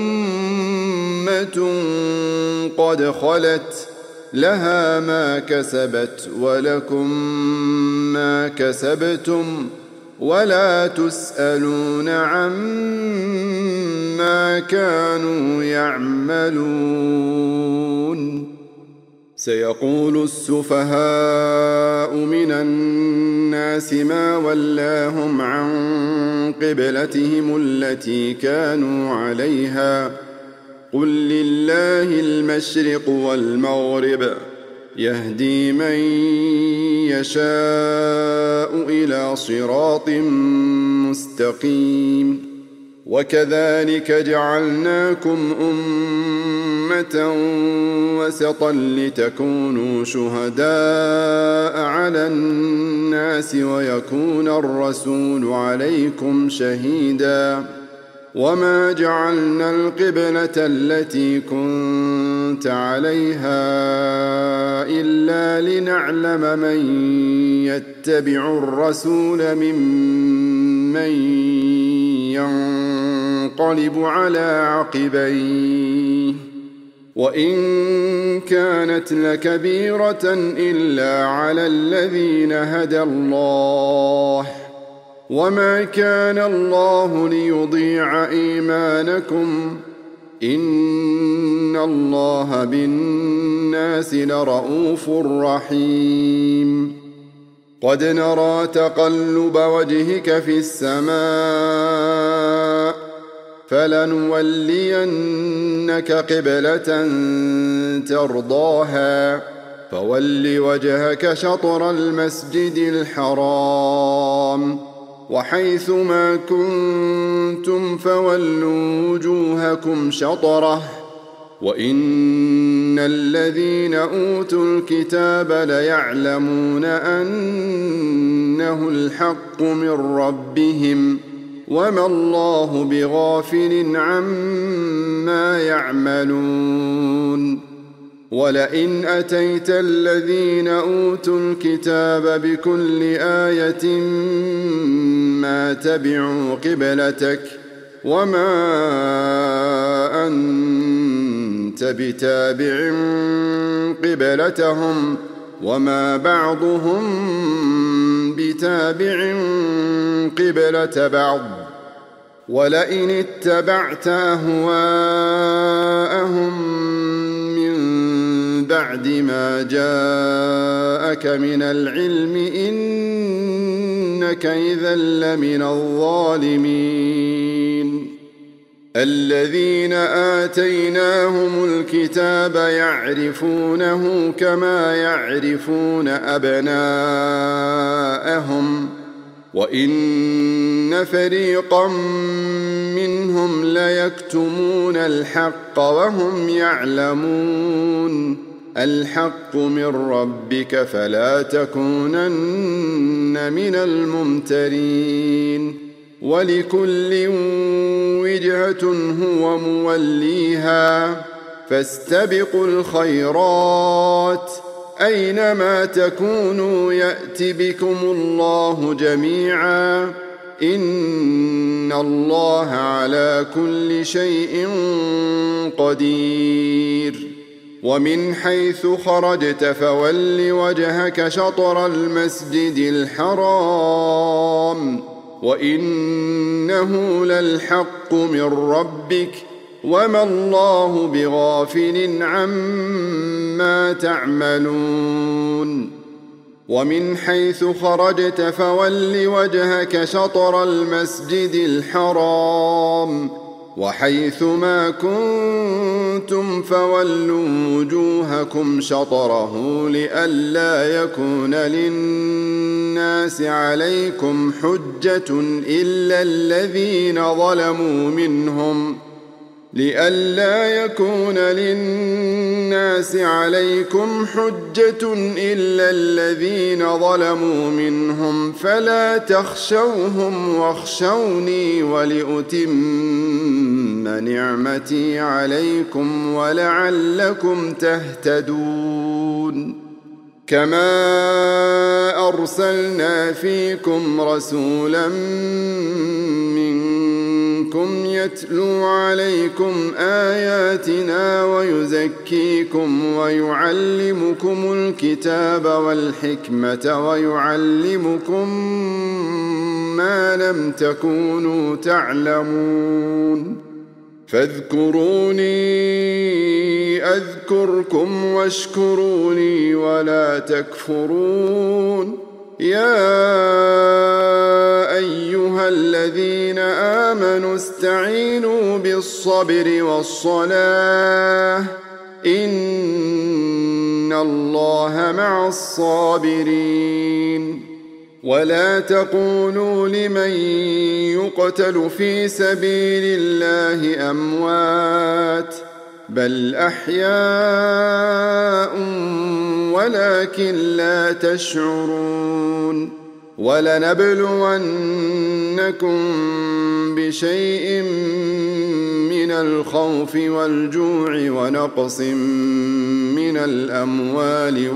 أمة قد خلت لها ما كسبت ولكم ما كسبتم ولا تسألون عما كانوا يعملون سيقول السفهاء من الناس ما ولاهم عن قبلتهم التي كانوا عليها قل لله المشرق والمغرب يهدي من يشاء إلى صراط مستقيم وكذلك جعلناكم أمة وسطا لتكونوا شهداء على الناس ويكون الرسول عليكم شهيدا وما جعلنا القبلة التي كنت عليها إلا لنعلم من يتبع الرسول ممن ينقلب على عقبيه وإن كانت لكبيرة إلا على الذين هدى الله وما كان الله ليضيع إيمانكم إن الله بالناس لرؤوف رحيم قد نرى تقلب وجهك في السماء فلنولينك قبلة ترضاها فول وجهك شطر المسجد الحرام وحيث ما كنتم فولوا وجوهكم شطره وإن الذين أوتوا الكتاب ليعلمون أنه الحق من ربهم وما الله بغافل عما يعملون ولئن أتيت الذين أوتوا الكتاب بكل آية ما تبعوا قبلتك وما أنت بتابع قبلتهم وما بعضهم بتابع قبلة بعض ولئن اتبعت أهواءهم من بعد ما جاءك من العلم إنك إذا لمن الظالمين الذين آتيناهم الكتاب يعرفونه كما يعرفون أبناءهم وإن فريقا منهم ليكتمون الحق وهم يعلمون الحق من ربك فلا تكونن من الممترين ولكل وجهة هو موليها فاستبقوا الخيرات أينما تكونوا يأت بكم الله جميعا إن الله على كل شيء قدير ومن حيث خرجت فول وجهك شطر المسجد الحرام وإنه للحق من ربك وما الله بغافل عما تعملون ومن حيث خرجت فول وجهك شطر المسجد الحرام وحيث ما كنتم فولوا وجوهكم شطره لئلا يكون للناس عليكم حجة إلا الذين ظلموا منهم لئلا يكون للناس عليكم حجة إلا الذين ظلموا منهم فلا تخشوهم واخشوني ولأتم نعمتي عليكم ولعلكم تهتدون كما أرسلنا فيكم رسولا منكم يتلو عليكم آياتنا ويزكيكم ويعلمكم الكتاب والحكمة ويعلمكم ما لم تكونوا تعلمون فاذكروني أذكركم واشكروا لي ولا تكفرون يا أيها الذين آمنوا استعينوا بالصبر والصلاة إن الله مع الصابرين ولا تقولوا لمن يقتل في سبيل الله أموات بل أحياء ولكن لا تشعرون ولنبلونكم بشيء من الخوف والجوع ونقص من الأموال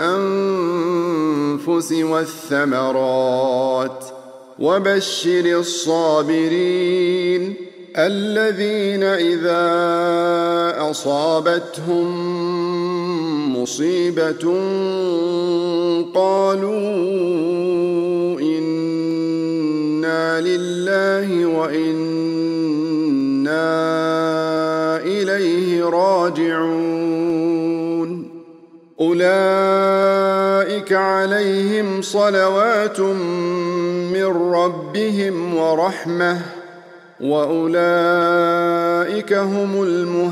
والأنفس والثمرات وبشر الصابرين الذين إذا أصابتهم مصيبة قالوا إنا لله وإنا إليه راجعون أولئك عليهم صلوات من ربهم ورحمة وأولئك هم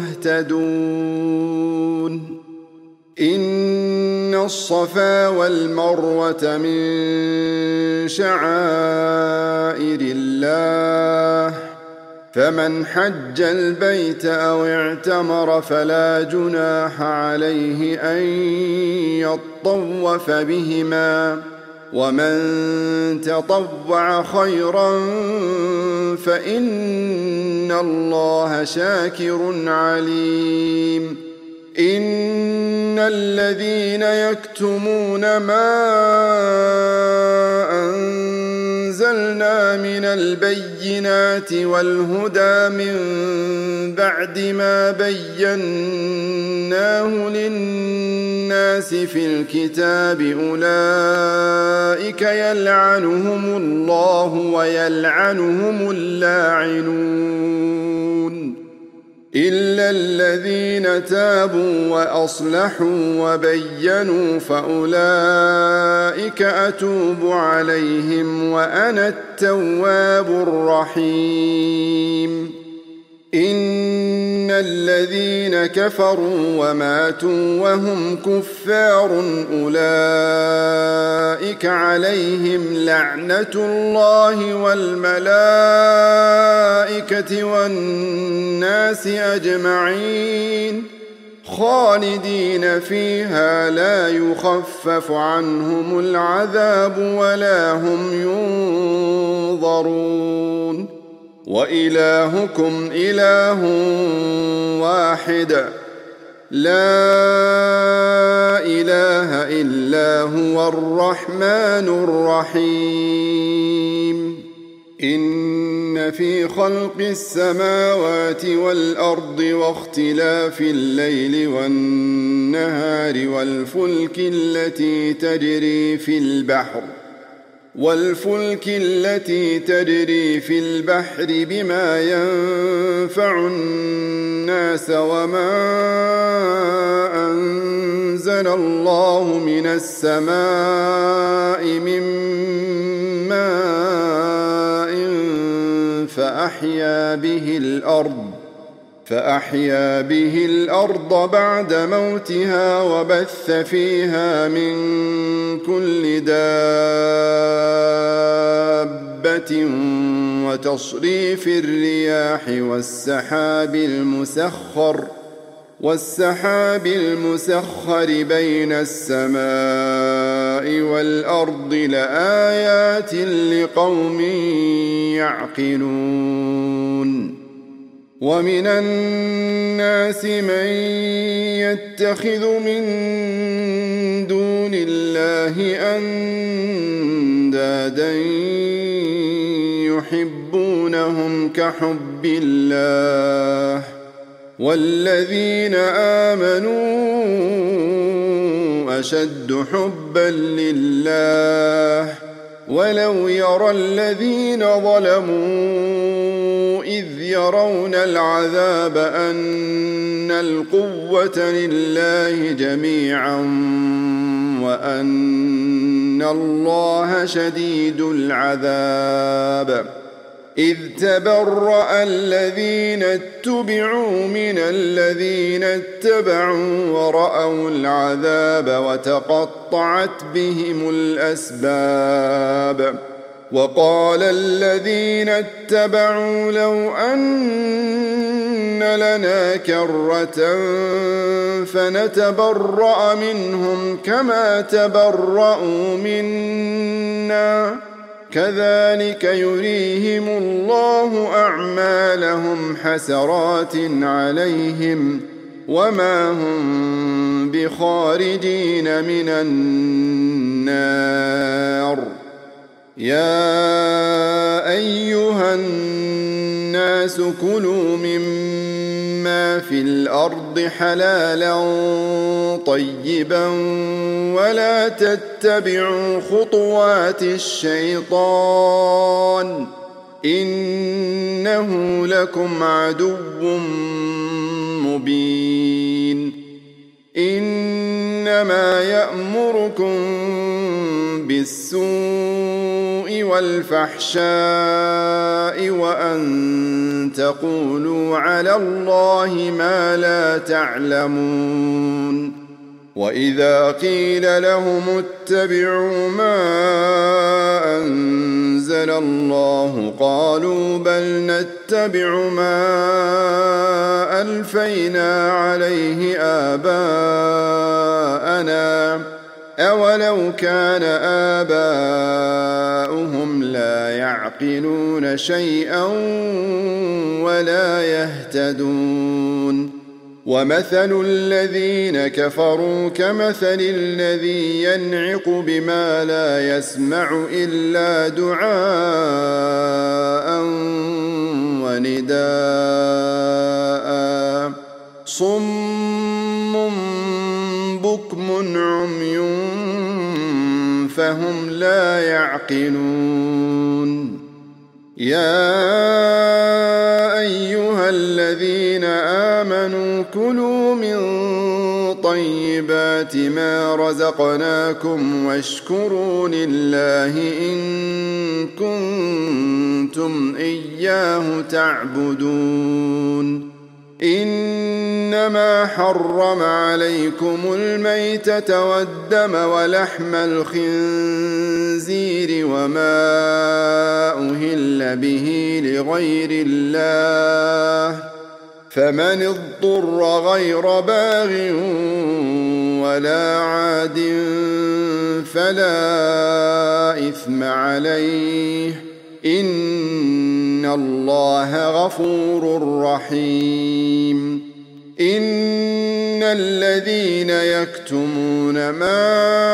المهتدون. إن الصفا والمروة من شعائر الله، فمن حج البيت أو اعتمر فلا جناح عليه أن يطوف بهما، ومن تطوع خيرا فإن الله شاكر عليم. إن الذين يكتمون ما أنزلنا من البينات والهدى من بعد ما بيناه للناس في الكتاب أولئك يلعنهم الله ويلعنهم اللاعنون، إلا الذين تابوا وأصلحوا وبينوا فأولئك أتوب عليهم وأنا التواب الرحيم. إن الذين كفروا وماتوا وهم كفار أولئك عليهم لعنة الله والملائكة والناس أجمعين، خالدين فيها لا يخفف عنهم العذاب ولا هم ينظرون. وإلهكم إله واحد لا إله إلا هو الرحمن الرحيم. إن في خلق السماوات والأرض واختلاف الليل والنهار والفلك التي تجري في البحر بما ينفع الناس وما أنزل الله من السماء من ماء فأحيا به الأرض بعد موتها وبث فيها من كل دابة وتصريف الرياح والسحاب المسخر بين السماء والأرض لآيات لقوم يعقلون. ومن الناس من يتخذ من دون الله أندادا يحبونهم كحب الله، والذين آمنوا أشد حبا لله. ولو يرى الذين ظلموا إذ يرون العذاب أن القوة لله جميعا وأن الله شديد العذاب، إذ تبرأ الذين اتبعوا من الذين اتبعوا ورأوا العذاب وتقطعت بهم الأسباب. وقال الذين اتبعوا لو أن لنا كرة فنتبرأ منهم كما تبرأوا منا كذلك يريهم الله أعمالهم حسرات عليهم وما هم بخارجين من النار. يا أيها الناس كلوا مما في الأرض حلالا طيبا ولا تتبعوا خطوات الشيطان إنه لكم عدو مبين. إنما يأمركم بالسوء والفحشاء وأن تقولوا على الله ما لا تعلمون وإذا قيل لهم اتبعوا ما أنزل الله قالوا بل نتبع ما ألفينا عليه آباءنا أولو كان آباؤهم لا يعقلون شيئا ولا يهتدون ومثل الذين كفروا كمثل الذي ينعق بما لا يسمع إلا دعاء ونداء صم بكم عمي فهم لا يعقلون يا أيها الذين آمنوا كلوا من طيبات ما رزقناكم واشكروا لله إن كنتم إياه تعبدون إنما حرم عليكم الميتة والدم ولحم الخنزير وما أهل به لغير الله فمن اضطر غير باغ ولا عاد فلا إثم عليه إن الله غفور رحيم إن الذين يكتمون ما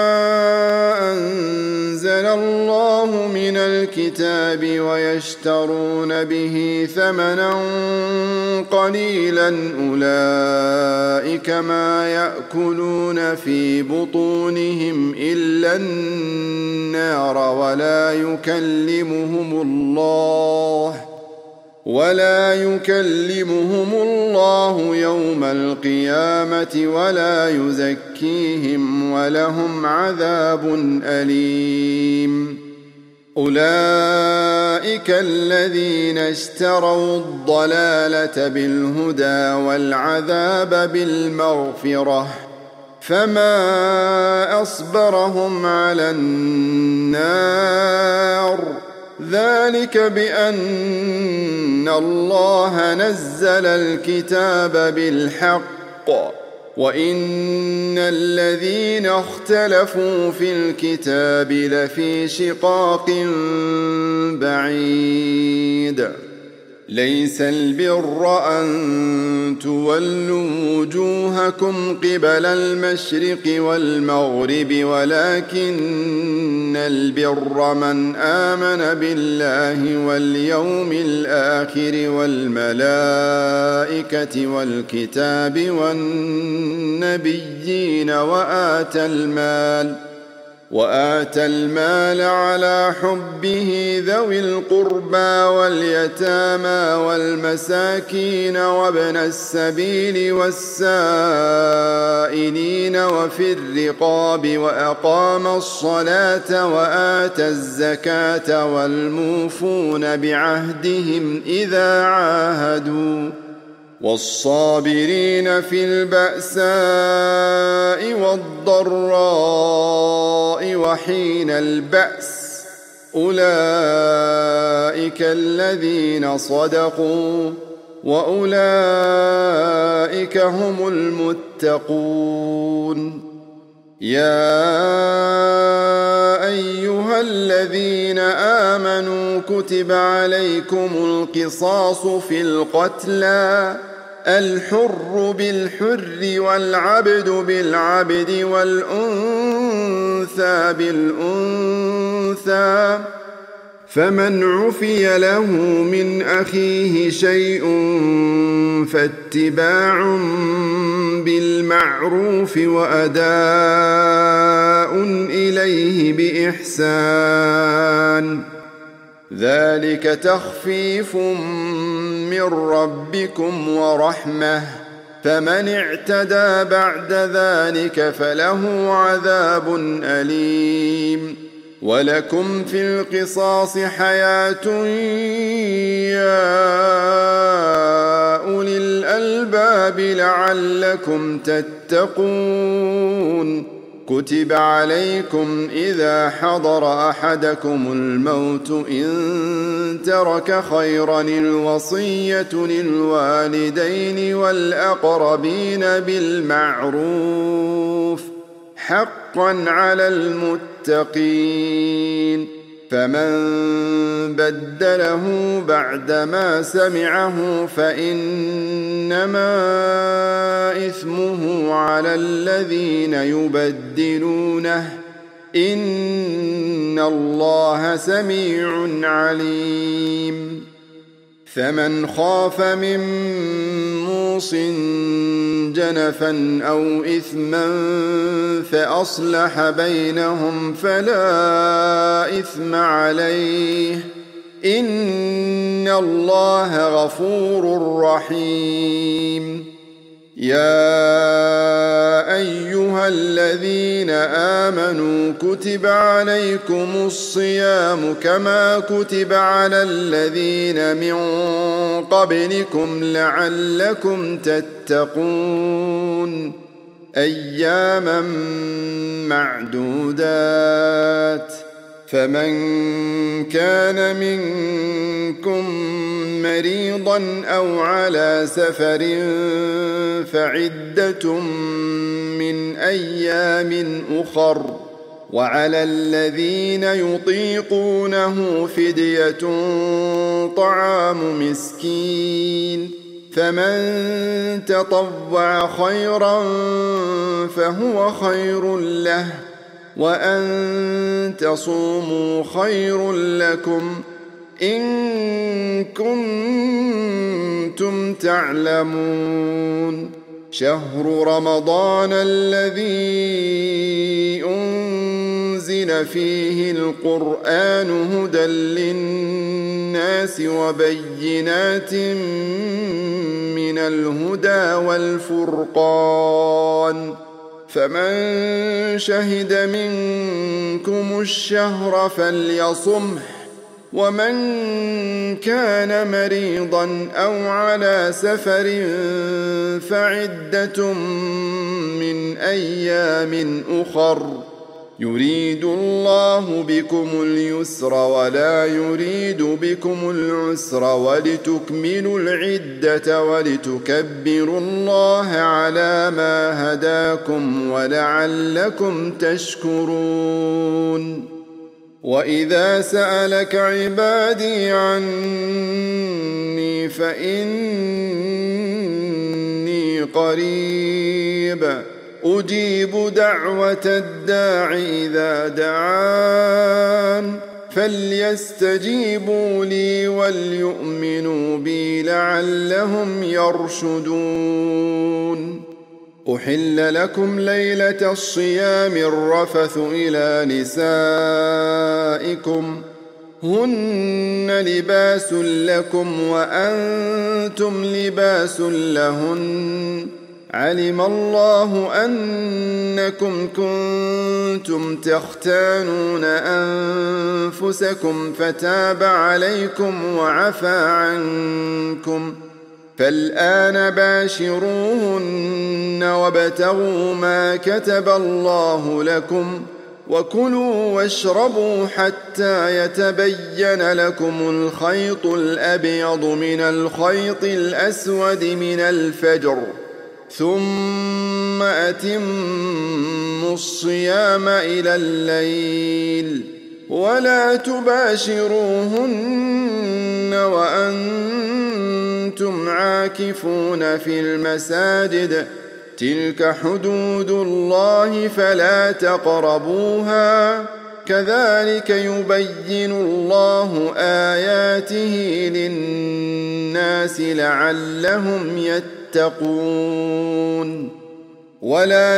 أنزل الله من الكتاب ويشترون به ثمنا قليلا أولئك ما يأكلون في بطونهم إلا النار ولا يكلمهم الله يوم القيامة ولا يزكيهم ولهم عذاب أليم أولئك الذين اشتروا الضلالة بالهدى والعذاب بالمغفرة فما أصبرهم على النار ذلك بأن الله نزل الكتاب بالحق وإن الذين اختلفوا في الكتاب لفي شقاق بعيد ليس البر أن تولوا وجوهكم قبل المشرق والمغرب ولكن البر من آمن بالله واليوم الآخر والملائكة والكتاب والنبيين وآتى المال على حبه ذوي القربى واليتامى والمساكين وابن السبيل والسائلين وفي الرقاب وأقام الصلاة وآتى الزكاة والموفون بعهدهم إذا عاهدوا والصابرين في البأساء والضراء وحين البأس أولئك الذين صدقوا وأولئك هم المتقون يا أيها الذين آمنوا كتب عليكم القصاص في القتلى الحر بالحر والعبد بالعبد والأنثى بالأنثى فمن عفي له من أخيه شيء فاتباع بالمعروف وأداء إليه بإحسان ذلك تخفيف من ربكم ورحمة فمن اعتدى بعد ذلك فله عذاب أليم ولكم في القصاص حياة يا أولي الألباب لعلكم تتقون. كتب عليكم إذا حضر أحدكم الموت إن ترك خيرا الوصية للوالدين والأقربين بالمعروف حقا على المتقين. فمن بدله بعدما سمعه فإنما إثمه على الذين يبدلونه إن الله سميع عليم. فمن خاف من موص جنفا أو إثما فأصلح بينهم فلا إثم عليه إن الله غفور رحيم. يا أيها الذين آمنوا كتب عليكم الصيام كما كتب على الذين من قبلكم لعلكم تتقون. أياما معدودات. فمن كان منكم مريضا أو على سفر فعدة من أيام أخر. وعلى الذين يطيقونه فدية طعام مسكين. فمن تطوع خيرا فهو خير له وأن تصوموا خير لكم إن كنتم تعلمون. شهر رمضان الذي أنزل فيه القرآن هدى للناس وبينات من الهدى والفرقان. فمن شهد منكم الشهر فليصمه. ومن كان مريضا أو على سفر فعدة من أيام أخر. يريد الله بكم اليسر ولا يريد بكم العسر ولتكملوا العدة ولتكبروا الله على ما هداكم ولعلكم تشكرون. وإذا سألك عبادي عني فإني قريب أجيب دعوة الداع إذا دعان فليستجيبوا لي وليؤمنوا بي لعلهم يرشدون. أحل لكم ليلة الصيام الرفث إلى نسائكم هن لباس لكم وأنتم لباس لهن. علم الله أنكم كنتم تختانون أنفسكم فتاب عليكم وعفى عنكم فالآن باشروهن وابتغوا ما كتب الله لكم وكلوا واشربوا حتى يتبين لكم الخيط الأبيض من الخيط الأسود من الفجر ثم أتموا الصيام إلى الليل ولا تباشروهن وأنتم عاكفون في المساجد تلك حدود الله فلا تقربوها كذلك يبين الله آياته للناس لعلهم يتقون. ولا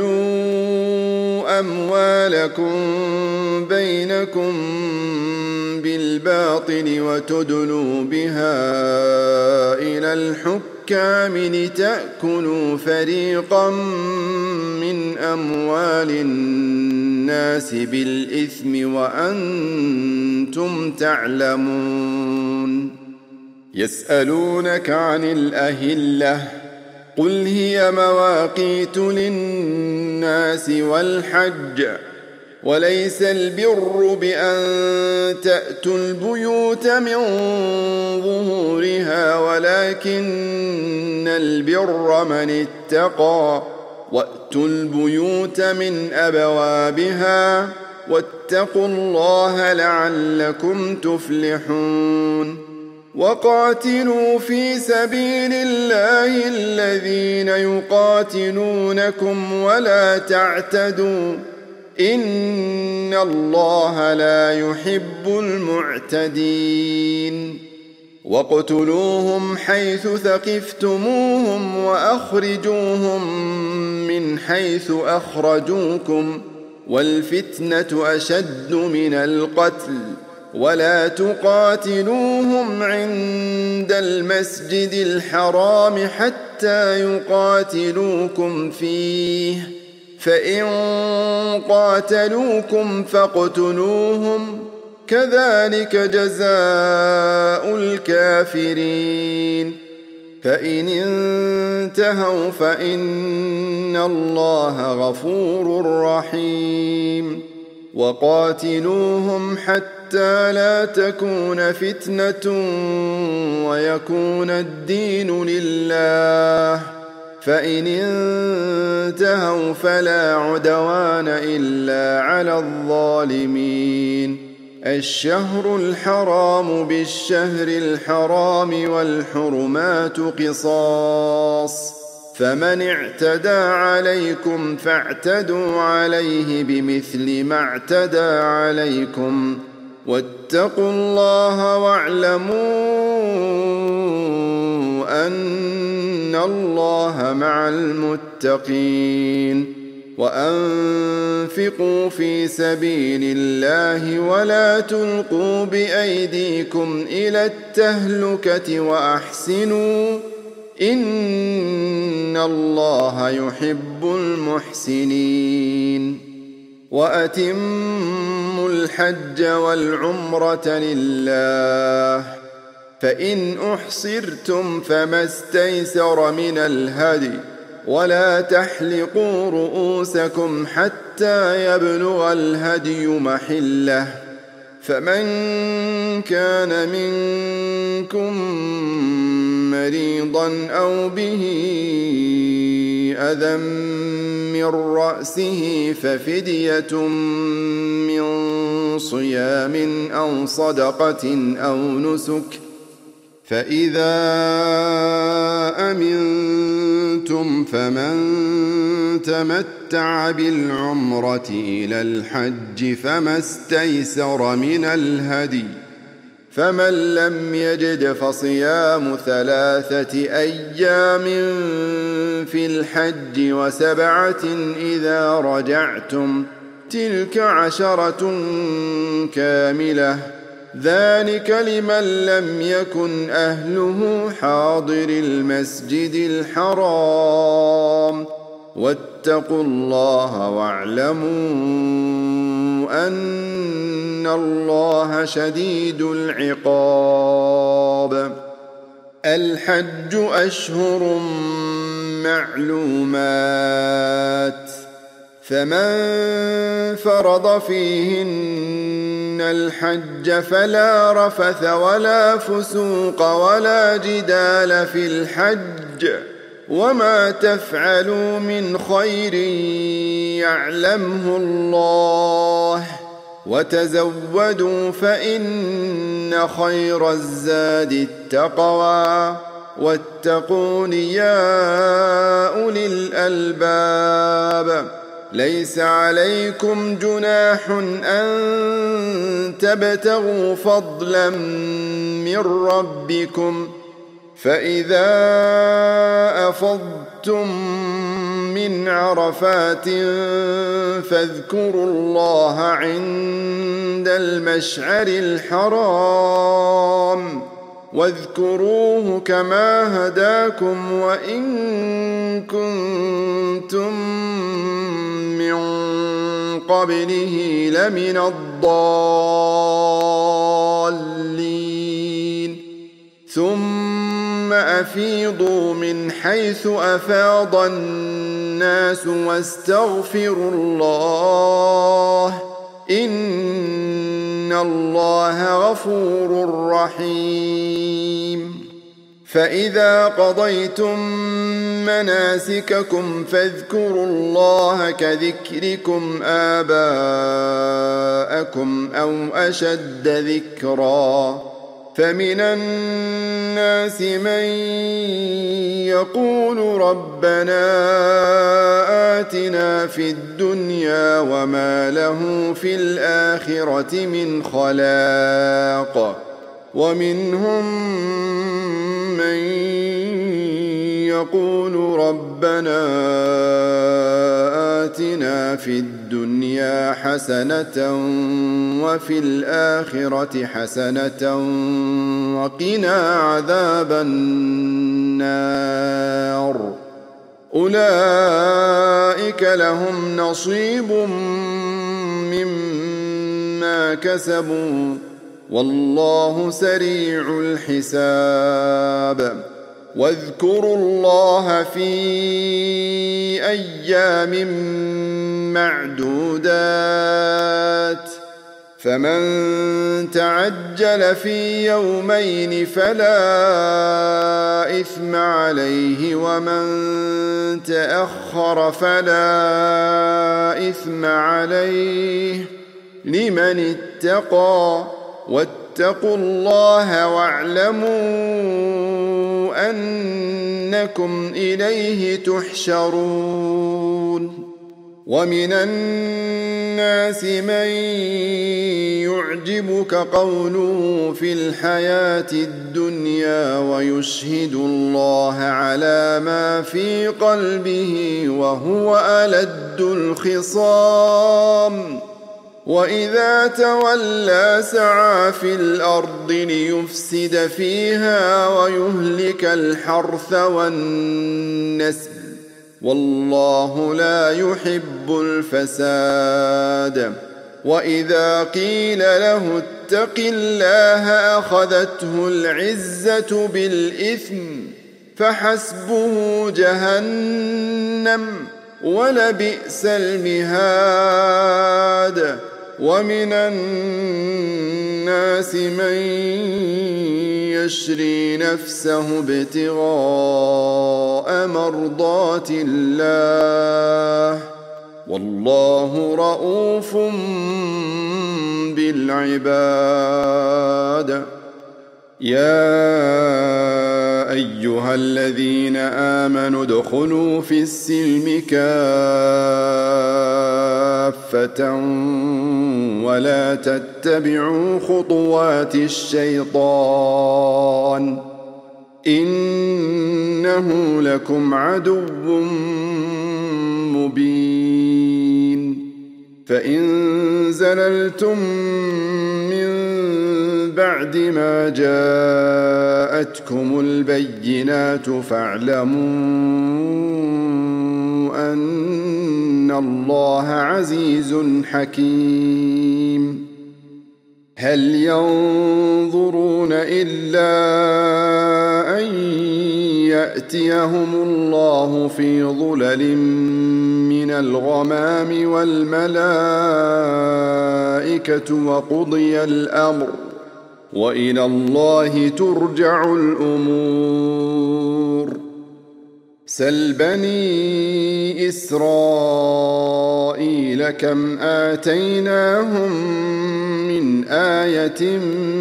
تأكلوا أموالكم بينكم بالباطل وتدلوا بها إلى الحكام لتأكلوا فريقا من أموال الناس بالإثم وأنتم تعلمون. يسألونك عن الأهلة قل هي مواقيت للناس والحج وليس البر بأن تأتوا البيوت من ظهورها ولكن البر من اتقى وأتوا البيوت من أبوابها واتقوا الله لعلكم تفلحون. وقاتلوا في سبيل الله الذين يقاتلونكم ولا تعتدوا إن الله لا يحب المعتدين. واقتلوهم حيث ثقفتموهم وأخرجوهم من حيث أخرجوكم والفتنة أشد من القتل ولا تقاتلوهم عند المسجد الحرام حتى يقاتلوكم فيه فإن قاتلوكم فاقتلوهم كذلك جزاء الكافرين. فإن انتهوا فإن الله غفور رحيم. وقاتلوهم حتى لا تكون فتنة ويكون الدين لله فإن انتهوا فلا عدوان إلا على الظالمين. الشهر الحرام بالشهر الحرام والحرمات قصاص فمن اعتدى عليكم فاعتدوا عليه بمثل ما اعتدى عليكم واتقوا الله واعلموا أن الله مع المتقين. وأنفقوا في سبيل الله ولا تلقوا بأيديكم إلى التهلكة وأحسنوا إن الله يحب المحسنين. وأتموا الحج والعمرة لله فإن أحصرتم فما استيسر من الهدي ولا تحلقوا رؤوسكم حتى يبلغ الهدي محله فمن كان منكم مريضا أو به أذى من رأسه ففدية من صيام أو صدقة أو نسك فإذا أمنتم فمن تمتع بالعمرة إلى الحج فما استيسر من الهدي فمن لم يجد فصيام 3 أيام في الحج و7 إذا رجعتم تلك 10 كاملة ذلك لمن لم يكن أهله حاضر المسجد الحرام واتقوا الله واعلموا أن الله شديد العقاب. الحج أشهر معلومات فمن فرض فيهن الحج فلا رفث ولا فسوق ولا جدال في الحج وما تفعلوا من خير يعلمه الله وتزودوا فإن خير الزاد التقوى واتقون يا أولي الألباب. ليس عليكم جناح أن تبتغوا فضلا من ربكم فإذا أفضتم من عرفات فاذكروا الله عند المشعر الحرام واذكروه كما هداكم وإن كنتم من قبله لمن الضالين ثم أفيضوا من حيث أفاض الناس واستغفروا الله إن الله غفور رحيم فإذا قضيتم مناسككم فاذكروا الله كذكركم آباءكم أو أشد ذكرًا فمن الناس من يقول ربنا آتنا في الدنيا وما له في الآخرة من خلاق ومنهم من يقول ربنا آتنا في الدنيا حسنة وفي الآخرة حسنة وقنا عذاب النار أولئك لهم نصيب مما كسبوا والله سريع الحساب واذكروا الله في أيام معدودات فمن تعجل في يومين فلا إثم عليه ومن تأخر فلا إثم عليه لمن اتقى واتقوا الله واعلموا أنكم إليه تحشرون ومن الناس من يعجبك قوله في الحياة الدنيا ويشهد الله على ما في قلبه وهو ألد الخصام وإذا تولى سعى في الأرض ليفسد فيها ويهلك الحرث والنسل والله لا يحب الفساد وإذا قيل له اتق الله أخذته العزة بالإثم فحسبه جهنم ولبئس المهاد ومن الناس من يشري نفسه ابتغاء مرضات الله والله رؤوف بالعباد يا أيها الذين آمنوا ادخلوا في السلم كافة ولا تتبعوا خطوات الشيطان إنه لكم عدو مبين فإن زللتم من بعد ما جاءتكم البينات فاعلموا أن الله عزيز حكيم هل ينظرون إلا أن يأتيهم الله في ظلل من الغمام والملائكة وقضي الأمر وإلى الله ترجع الأمور سل بني إسرائيل كم آتيناهم من آية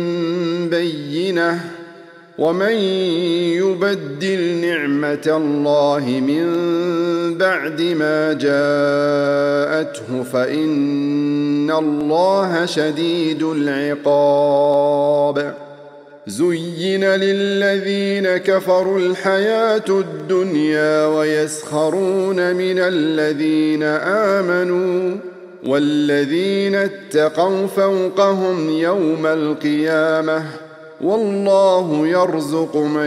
بينة ومن يبدل نعمة الله من بعد ما جاءته فإن الله شديد العقاب زين للذين كفروا الحياة الدنيا ويسخرون من الذين آمنوا والذين اتقوا فوقهم يوم القيامة والله يرزق من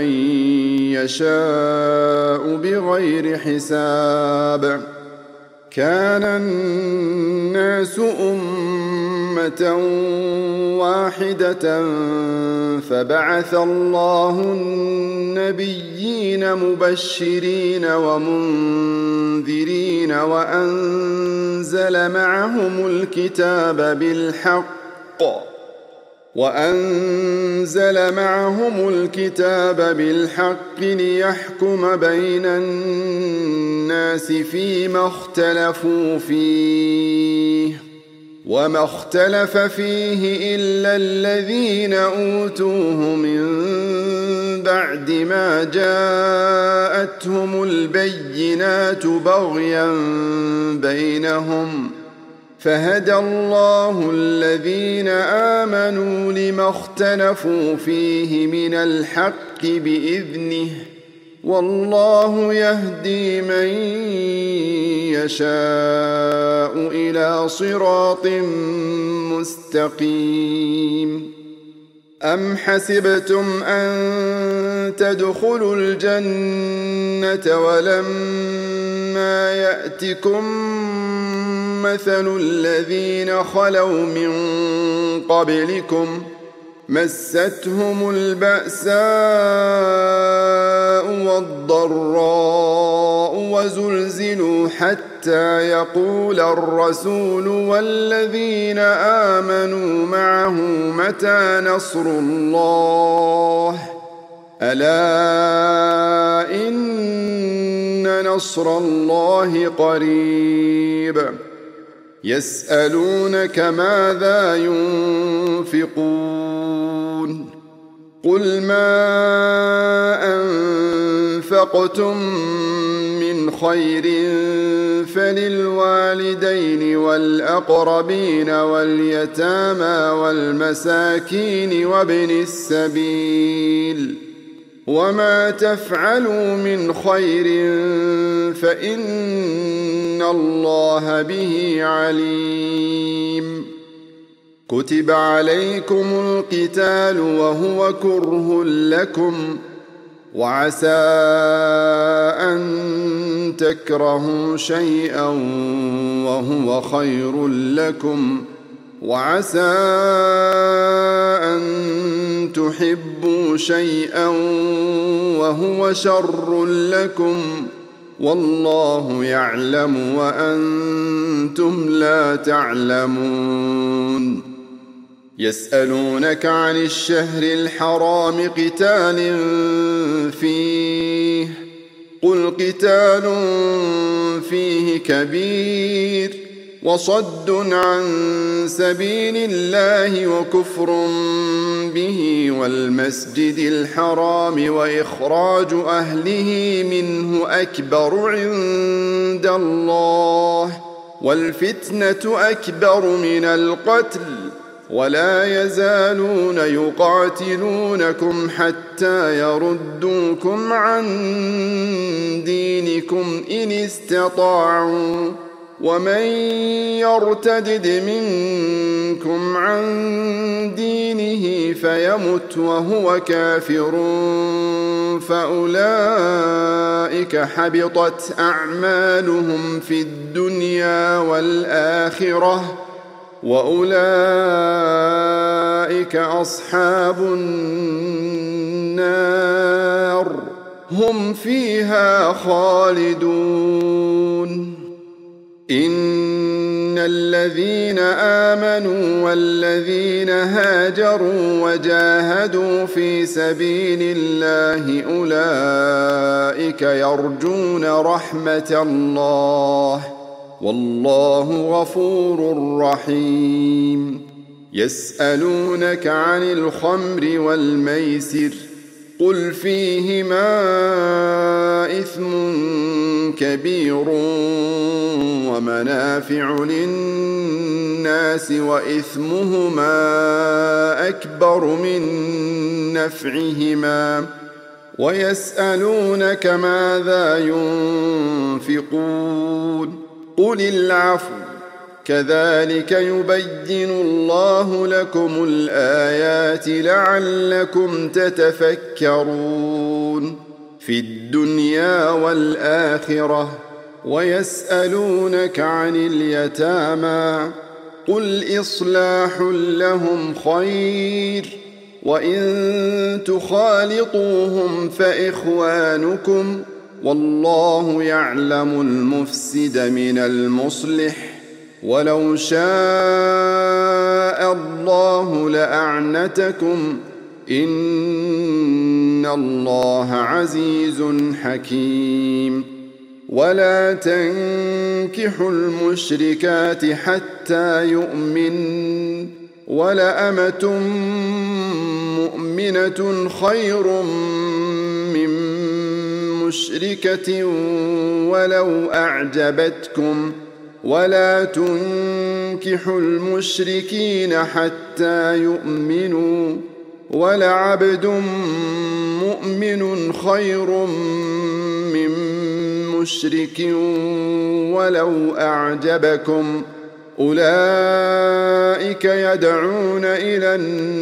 يشاء بغير حساب. كان الناس أمة واحدة فبعث الله النبيين مبشرين ومنذرين وأنزل معهم الكتاب بالحق ليحكم بين الناس فيما اختلفوا فيه وما اختلف فيه إلا الذين أوتوه من بعد ما جاءتهم البينات بغيا بينهم فهدى الله الذين آمنوا لما اختلفوا فيه من الحق بإذنه والله يهدي من يشاء إلى صراط مستقيم. أم حسبتم أن تدخلوا الجنة ولما يأتكم مثل الذين خلوا من قبلكم مستهم البأساء والضراء وزلزلوا حتى يقول الرسول والذين آمنوا معه متى نصر الله ألا إن نصر الله قريب. يسألونك ماذا ينفقون قل ما أنفقتم من خير فللوالدين والأقربين واليتامى والمساكين وابن السبيل وما تفعلوا من خير فإن الله به عليم. كتب عليكم القتال وهو كره لكم وعسى أن تكرهوا شيئا وهو خير لكم وعسى أن تحبوا شيئا وهو شر لكم والله يعلم وأنتم لا تعلمون. يسألونك عن الشهر الحرام قتال فيه قل قتال فيه كبير وصد عن سبيل الله وكفر به والمسجد الحرام وإخراج أهله منه أكبر عند الله والفتنة أكبر من القتل ولا يزالون يقاتلونكم حتى يردوكم عن دينكم إن استطاعوا ومن يرتدد منكم عن دينه فيمت وهو كافر فأولئك حبطت أعمالهم في الدنيا والآخرة وأولئك أصحاب النار هم فيها خالدون. إن الذين آمنوا والذين هاجروا وجاهدوا في سبيل الله أولئك يرجون رحمة الله والله غفور رحيم. يسألونك عن الخمر والميسر قل فيهما إثم كبير ومنافع للناس الناس وإثمهما أكبر من نفعهما ويسألونك ماذا ينفقون قل العفو كذلك يبين الله لكم الآيات لعلكم تتفكرون في الدنيا والآخرة ويسألونك عن اليتامى قل إصلاح لهم خير وإن تخالطوهم فإخوانكم والله يعلم المفسد من المصلح ولو شاء الله لأعنتكم إن الله عزيز حكيم ولا تنكحوا المشركات حتى يؤمن ولأمة مؤمنة خير من مشركة ولو أعجبتكم ولا تنكحوا المشركين حتى يؤمنوا ولعبد مؤمن خير من مشرك ولو أعجبكم أولئك يدعون إلى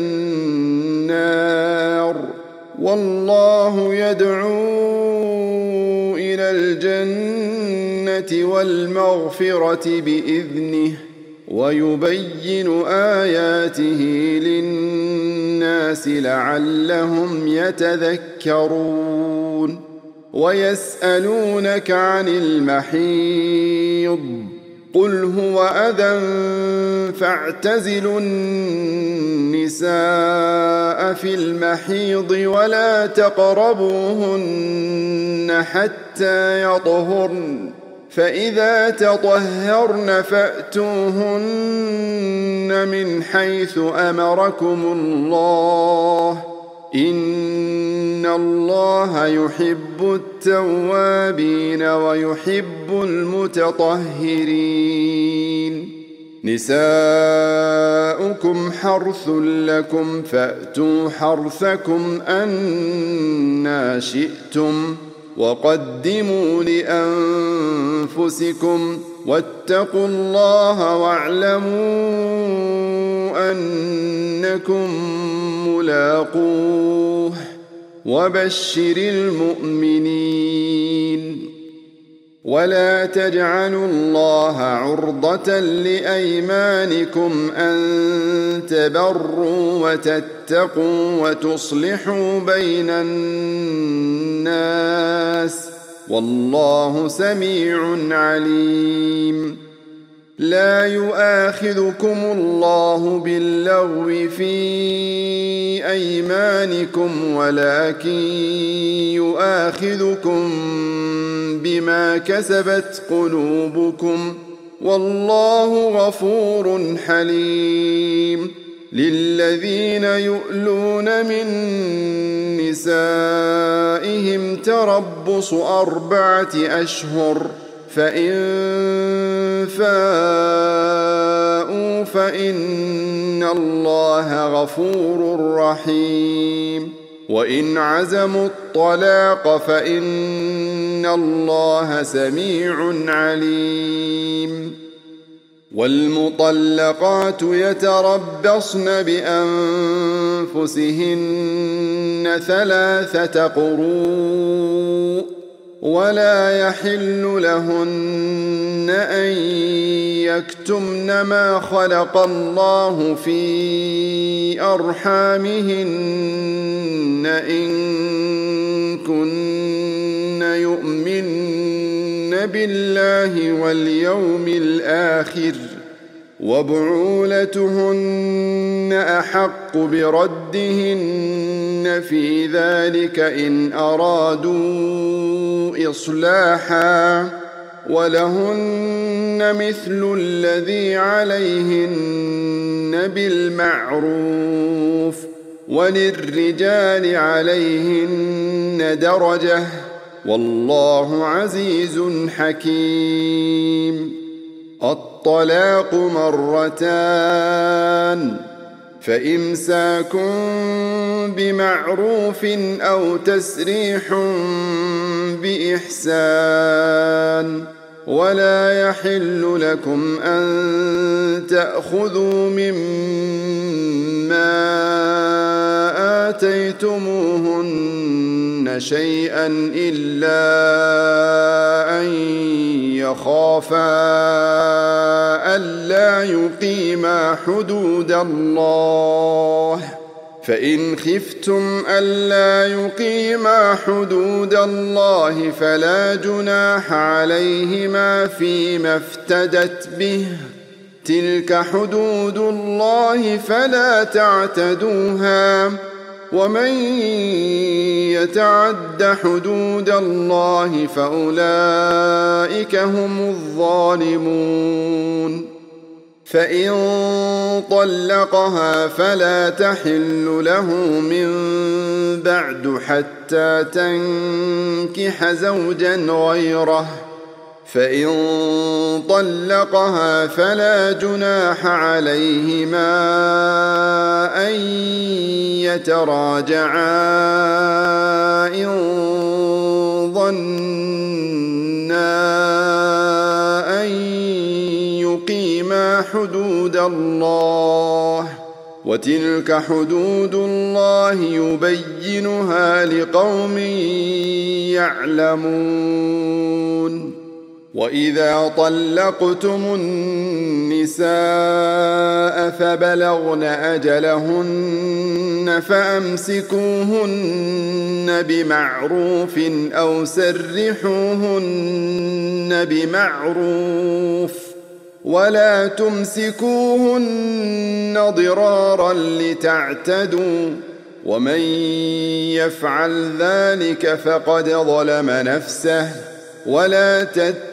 النار والله يدعو إلى الجنة والمغفرة بإذنه ويبين آياته للناس لعلهم يتذكرون ويسألونك عن المحيض قل هو أذى فاعتزلوا النساء في المحيض ولا تقربوهن حتى يطهرن فإذا تطهرن فأتوهن من حيث أمركم الله إن الله يحب التوابين ويحب المتطهرين نساؤكم حرث لكم فأتوا حرثكم أنى شئتم وقدموا لأنفسكم واتقوا الله واعلموا أنكم ملاقوه وبشر المؤمنين ولا تجعلوا الله عرضة لأيمانكم أن تبروا وتتقوا وتصلحوا بين الناس والله سميع عليم لا يؤاخذكم الله باللغو في أيمانكم ولكن يؤاخذكم بما كسبت قلوبكم والله غفور حليم للذين يؤلون من نسائهم تربص 4 أشهر فإن فاءوا فإن الله غفور رحيم وإن عزموا الطلاق فإن الله سميع عليم والمطلقات يتربصن بأنفسهن 3 قروء ولا يحل لهن أن يكتمن ما خلق الله في أرحامهن إن كن يؤمن بالله واليوم الآخر وبعولتهن أحق بردهن في ذلك إن أرادوا إصلاحا ولهن مثل الذي عليهن بالمعروف وللرجال عليهن درجة والله عزيز حكيم الطلاق مرتان فإمساك بمعروف أو تسريح بإحسان ولا يحل لكم أن تأخذوا مما آتيتموهن شيئا إلا أن يخافا ألا يقيما حدود الله فإن خفتم ألا يقيما حدود الله فلا جناح عليهما فيما افتدت به تلك حدود الله فلا تعتدوها ومن يتعد حدود الله فأولئك هم الظالمون فإن طلقها فلا تحل له من بعد حتى تنكح زوجا غيره فإن طلقها فلا جناح عليهما أن يتراجعا إن ظنا أن يقيما حدود الله وتلك حدود الله يبينها لقوم يعلمون وإذا طلقتم النساء فبلغن أجلهن فأمسكوهن بمعروف أو سرحوهن بمعروف ولا تمسكوهن ضرارا لتعتدوا ومن يفعل ذلك فقد ظلم نفسه ولا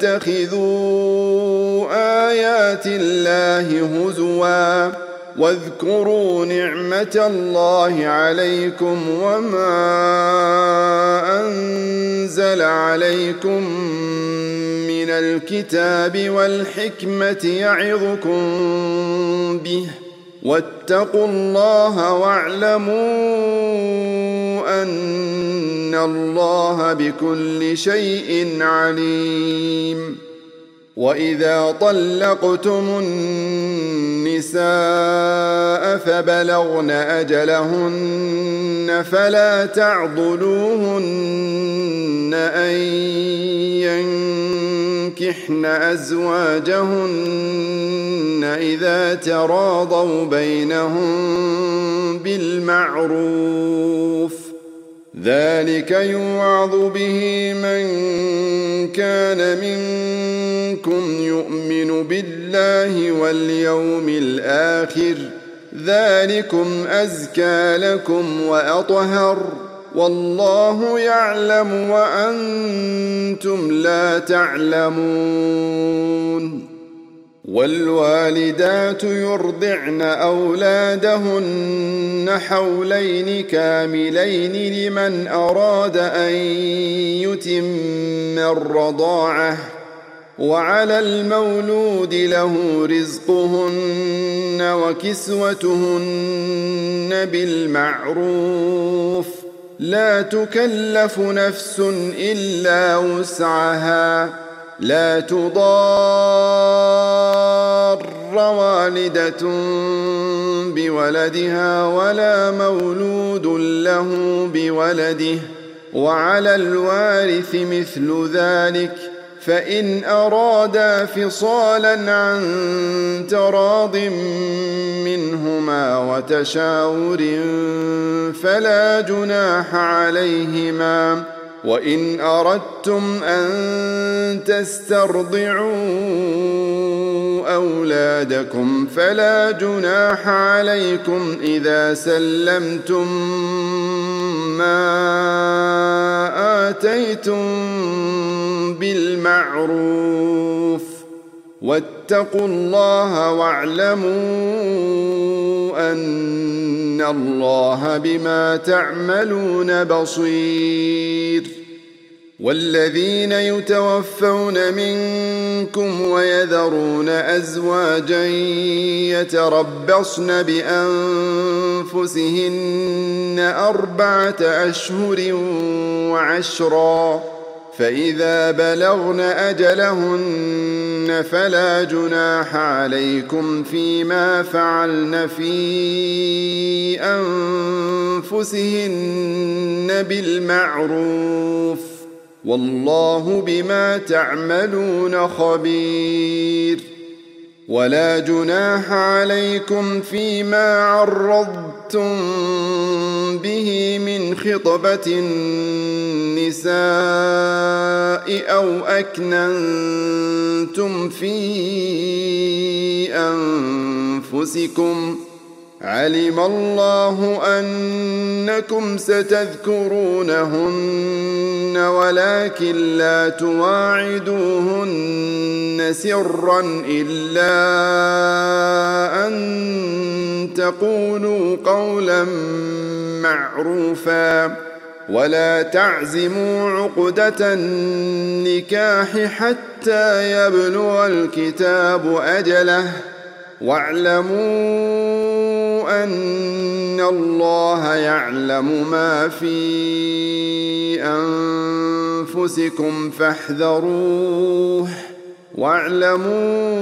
تتخذوا آيات الله هزوا واذكروا نعمة الله عليكم وما أنزل عليكم من الكتاب والحكمة يعظكم به واتقوا الله واعلموا أن الله بكل شيء عليم وإذا طلقتم النساء فبلغن أجلهن فلا تعضلوهن أن ينكحن أزواجهن إذا تراضوا بينهم بالمعروف ذلك يوعظ به من كان منكم يؤمن بالله واليوم الآخر ذلكم أزكى لكم وأطهر والله يعلم وأنتم لا تعلمون والوالدات يرضعن أولادهن حولين كاملين لمن أراد أن يتم الرضاعة وعلى المولود له رزقهن وكسوتهن بالمعروف لا تكلف نفس إلا وسعها لا تضار والدة بولدها ولا مولود له بولده وعلى الوارث مثل ذلك فإن أرادا فصالا عن تراض منهما وتشاور فلا جناح عليهما وإن أردتم أن تسترضعوا أولادكم فلا جناح عليكم إذا سلمتم ما آتيتم بالمعروف واتقوا الله واعلموا أن الله بما تعملون بصير والذين يتوفون منكم ويذرون أزواجا يتربصن بأنفسهن 4 أشهر و10، فإذا بلغن أجلهن فلا جناح عليكم فيما فعلن في أنفسهن بالمعروف، والله بما تعملون خبير. ولا جناح عليكم فيما عرضتم به من خطبة النساء أو أكننتم في أنفسكم، علم الله أنكم ستذكرونهن ولكن لا تواعدوهن سرا إلا أن تقولوا قولا معروفا، ولا تعزموا عقدة النكاح حتى يبلغ الكتاب أجله، واعلموا أن الله يعلم ما في أنفسكم فاحذروه، واعلموا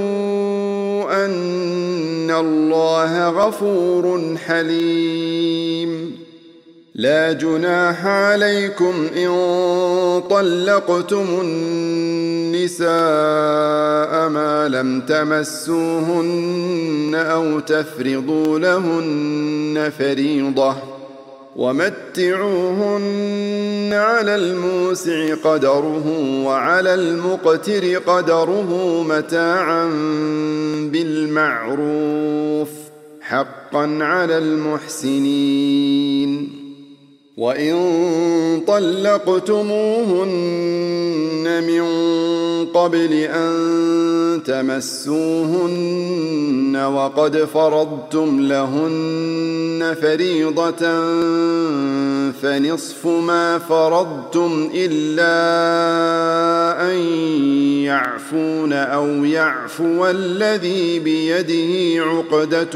أن الله غفور حليم. لا جناح عليكم إن طلقتم النساء ما لم تمسوهن أو تفرضوا لهن فريضة، ومتعوهن على الموسع قدره وعلى المقتر قدره متاعا بالمعروف، حقا على المحسنين. وإن طلقتموهن من قبل أن تمسوهن وقد فرضتم لهن فريضة فنصف ما فرضتم إلا أن يعفون أو يعفو الذي بيده عقدة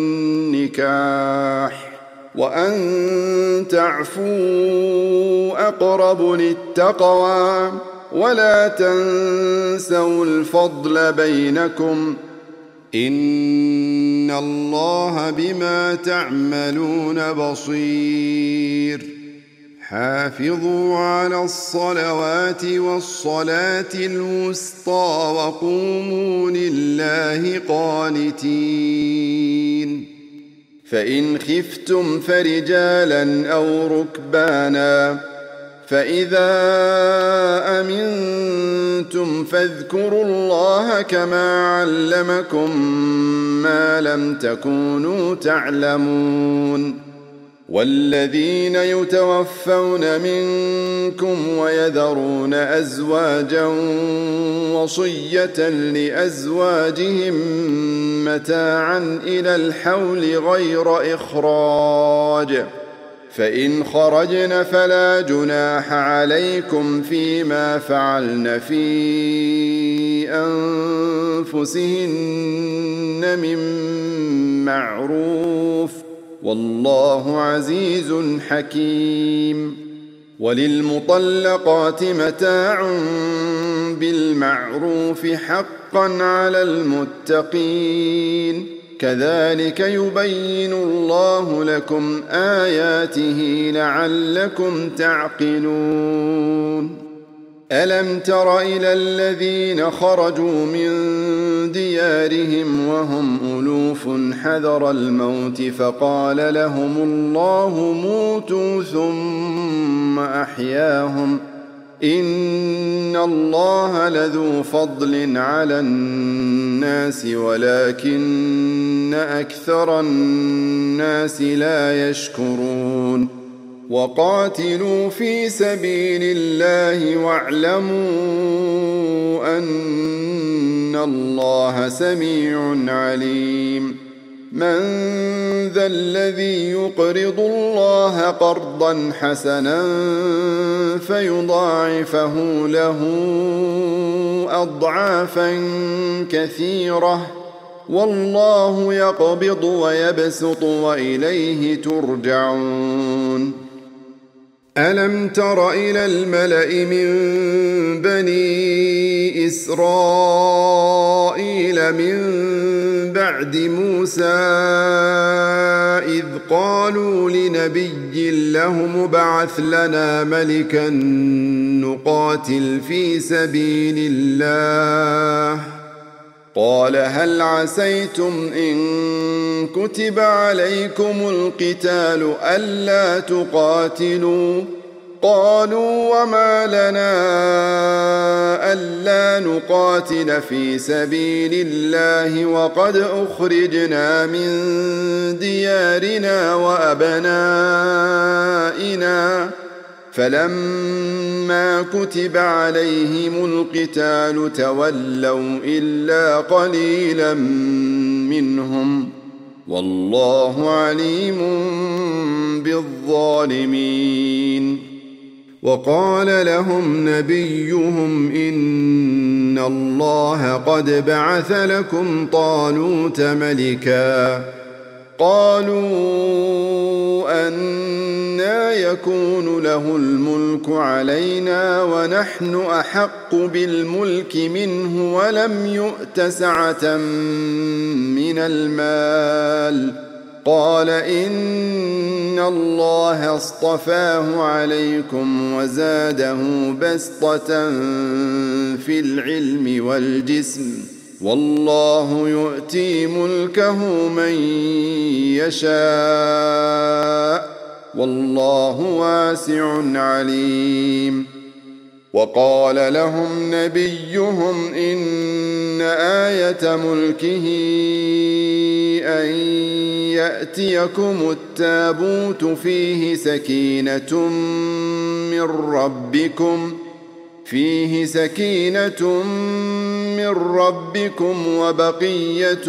النكاح، وأن تعفوا أقرب للتقوى، ولا تنسوا الفضل بينكم، إن الله بما تعملون بصير. حافظوا على الصلوات والصلاة الوسطى وقوموا لله قانتين. فإن خفتم فرجالا أو ركبانا، فإذا أمنتم فاذكروا الله كما علمكم ما لم تكونوا تعلمون. والذين يتوفون منكم ويذرون أزواجا وصية لأزواجهم متاعا إلى الحول غير إخراج، فإن خرجن فلا جناح عليكم فيما فعلن في أنفسهن من معروف، والله عزيز حكيم. وللمطلقات متاع بالمعروف حقا على المتقين، كذلك يبين الله لكم آياته لعلكم تعقلون. ألم تر إلى الذين خرجوا من ديارهم وهم ألوف حذر الموت فقال لهم الله موتوا ثم أحياهم، إن الله لذو فضل على الناس ولكن أكثر الناس لا يشكرون. وقاتلوا في سبيل الله واعلموا أن الله سميع عليم. من ذا الذي يقرض الله قرضا حسنا فيضاعفه له أضعافا كثيرة والله يقبض ويبسط وإليه ترجعون ألم تر إلى الملأ من بني إسرائيل من بعد موسى إذ قالوا لنبي له ابعث لنا ملكا نقاتل في سبيل الله قال هل عسيتم إن كتب عليكم القتال ألا تقاتلوا قالوا وما لنا ألا نقاتل في سبيل الله وقد أخرجنا من ديارنا وأبنائنا فلما كتب عليهم القتال تولوا إلا قليلا منهم والله عليم بالظالمين وقال لهم نبيهم إن الله قد بعث لكم طالوت ملكا قالوا أنى يكون له الملك علينا ونحن أحق بالملك منه ولم يؤت سعة من المال قال إن الله اصطفاه عليكم وزاده بسطة في العلم والجسم والله يؤتي ملكه من يشاء والله واسع عليم وقال لهم نبيهم إن آية ملكه أن يأتيكم التابوت فيه سكينة من ربكم وبقية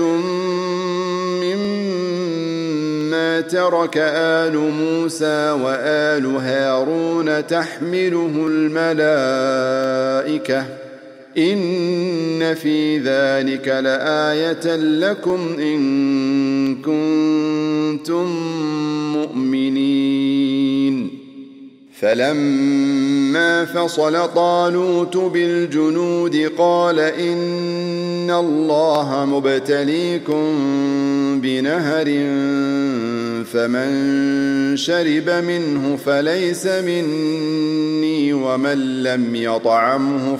مما ترك آل موسى وآل هارون تحمله الملائكة إن في ذلك لآية لكم إن كنتم مؤمنين فلما فصل طالوت بالجنود قال إن الله مبتليكم بنهر فمن شرب منه فليس مني ومن لم يطعمه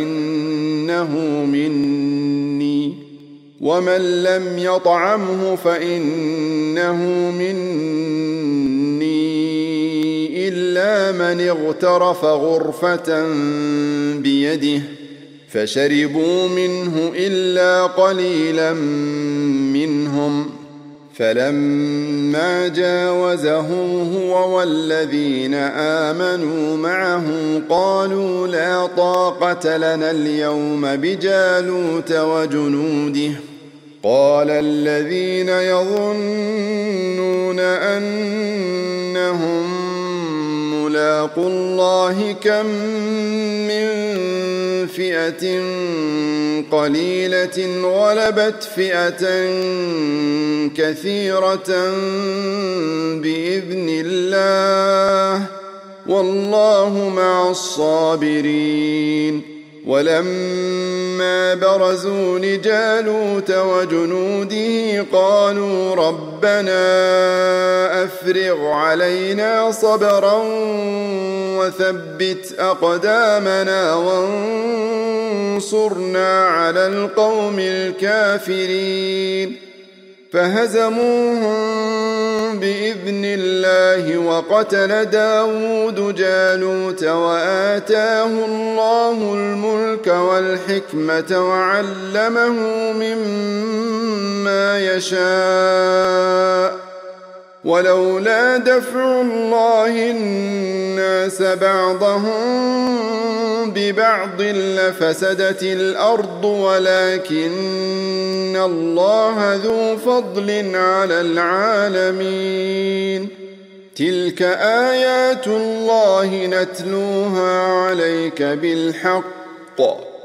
فإنه مني إلا من اغترف غرفة بيده فشربوا منه إلا قليلا منهم فلما جاوزه هو والذين آمنوا معه قالوا لا طاقة لنا اليوم بجالوت وجنوده قال الذين يظنون أنهم ملاقو الله كم من فئة قليلة غلبت فئة كثيرة بإذن الله والله مع الصابرين ولما برزوا لجالوت وجنوده قالوا ربنا أفرغ علينا صبرا وثبت أقدامنا وانصرنا على القوم الكافرين فهزموهم بإذن الله وقتل داود جالوت وآتاه الله الملك والحكمة وعلمه مما يشاء ولولا دفع الله الناس بعضهم ببعض لفسدت الأرض ولكن الله ذو فضل على العالمين. تلك آيات الله نتلوها عليك بالحق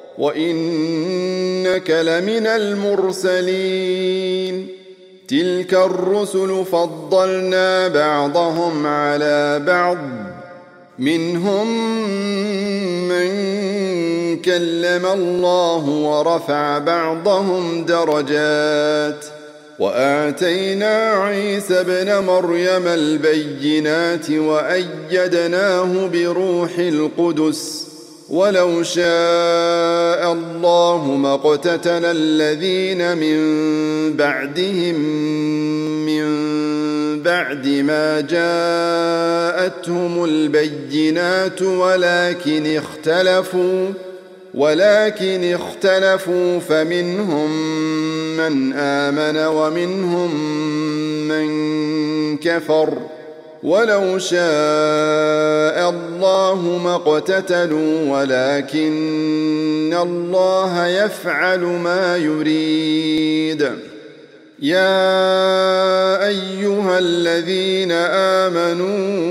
وإنك لمن المرسلين. تلك الرسل فضلنا بعضهم على بعض منهم من كلم الله ورفع بعضهم درجات وآتينا عيسى ابن مريم البينات وأيدناه بروح القدس ولو شاء الله ما اقتتل الذين من بعدهم من بعد ما جاءتهم البينات ولكن اختلفوا فمنهم من آمن ومنهم من كفر ولو شاء الله ما اقتتلوا ولكن الله يفعل ما يريد. يا أيها الذين آمنوا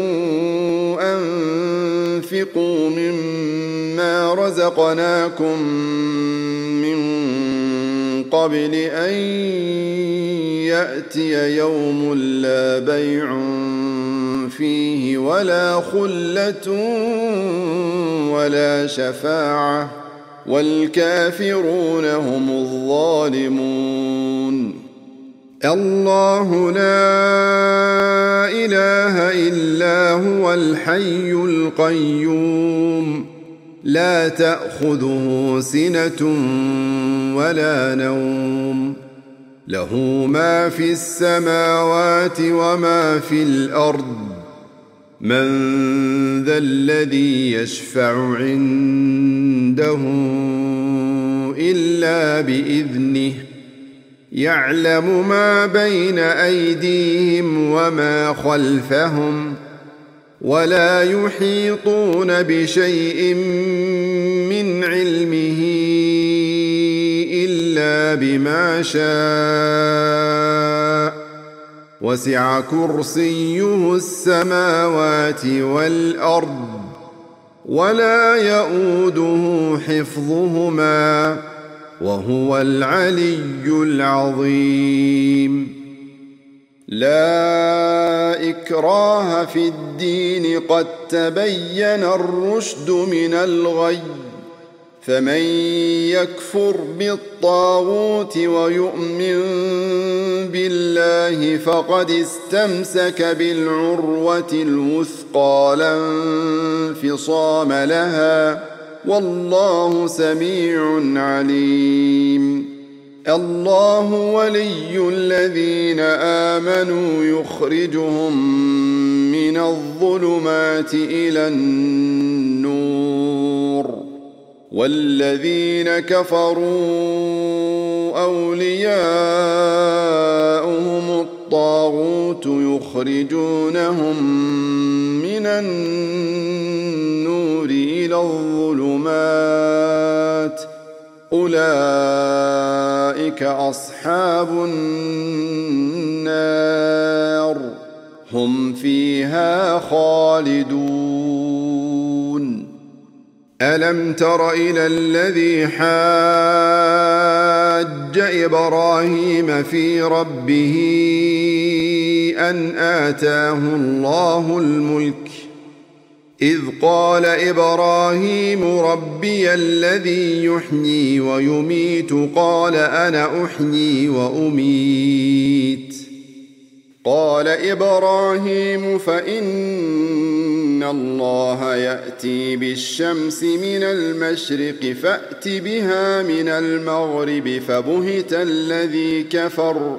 أنفقوا مما رزقناكم من قبل أن يأتي يوم لا بيع فيه ولا خلة ولا شفاعة والكافرون هم الظالمون. الله لا إله إلا هو الحي القيوم لا تأخذه سنة ولا نوم له ما في السماوات وما في الأرض من ذا الذي يشفع عنده إلا بإذنه يعلم ما بين أيديهم وما خلفهم ولا يحيطون بشيء من علمه إلا بما شاء وسع كرسيه السماوات والأرض ولا يؤوده حفظهما وهو العلي العظيم. لا إكراه في الدين قد تبين الرشد من الغي فمن يكفر بالطاغوت ويؤمن بالله فقد استمسك بالعروة الوثقى لا انفصام لها والله سميع عليم. الله ولي الذين آمنوا يخرجهم من الظلمات إلى النور والذين كفروا أولياؤهم الطاغوت يخرجونهم من النور إلى الظلمات أولئك أصحاب النار هم فيها خالدون. ألم تر إلى الذي حاج إبراهيم في ربه أن آتاه الله الملك إذ قال إبراهيم ربي الذي يحيي ويميت قال أنا أحيي وأميت قال إبراهيم فإن الله يأتي بالشمس من المشرق فأت بها من المغرب فبهت الذي كفر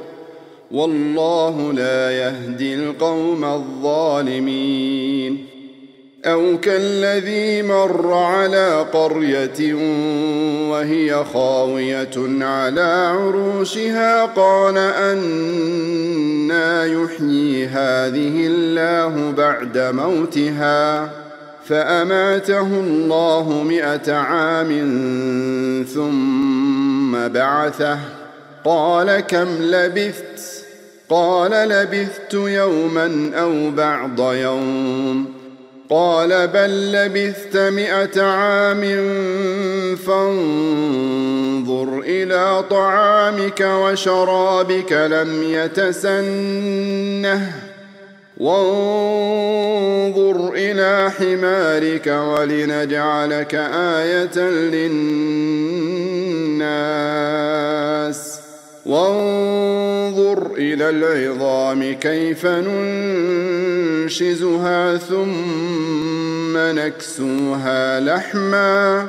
والله لا يهدي القوم الظالمين. أو كالذي مر على قرية وهي خاوية على عروشها قال أنى يحيي هذه الله بعد موتها فأماته الله 100 عام ثم بعثه قال كم لبثت قال لبثت يوما أو بعض يوم قال بل لبثت 100 عام فانظر إلى طعامك وشرابك لم يتسنه وانظر إلى حمارك ولنجعلك آية للناس وانظر إلى العظام كيف ننشزها ثم نكسوها لحما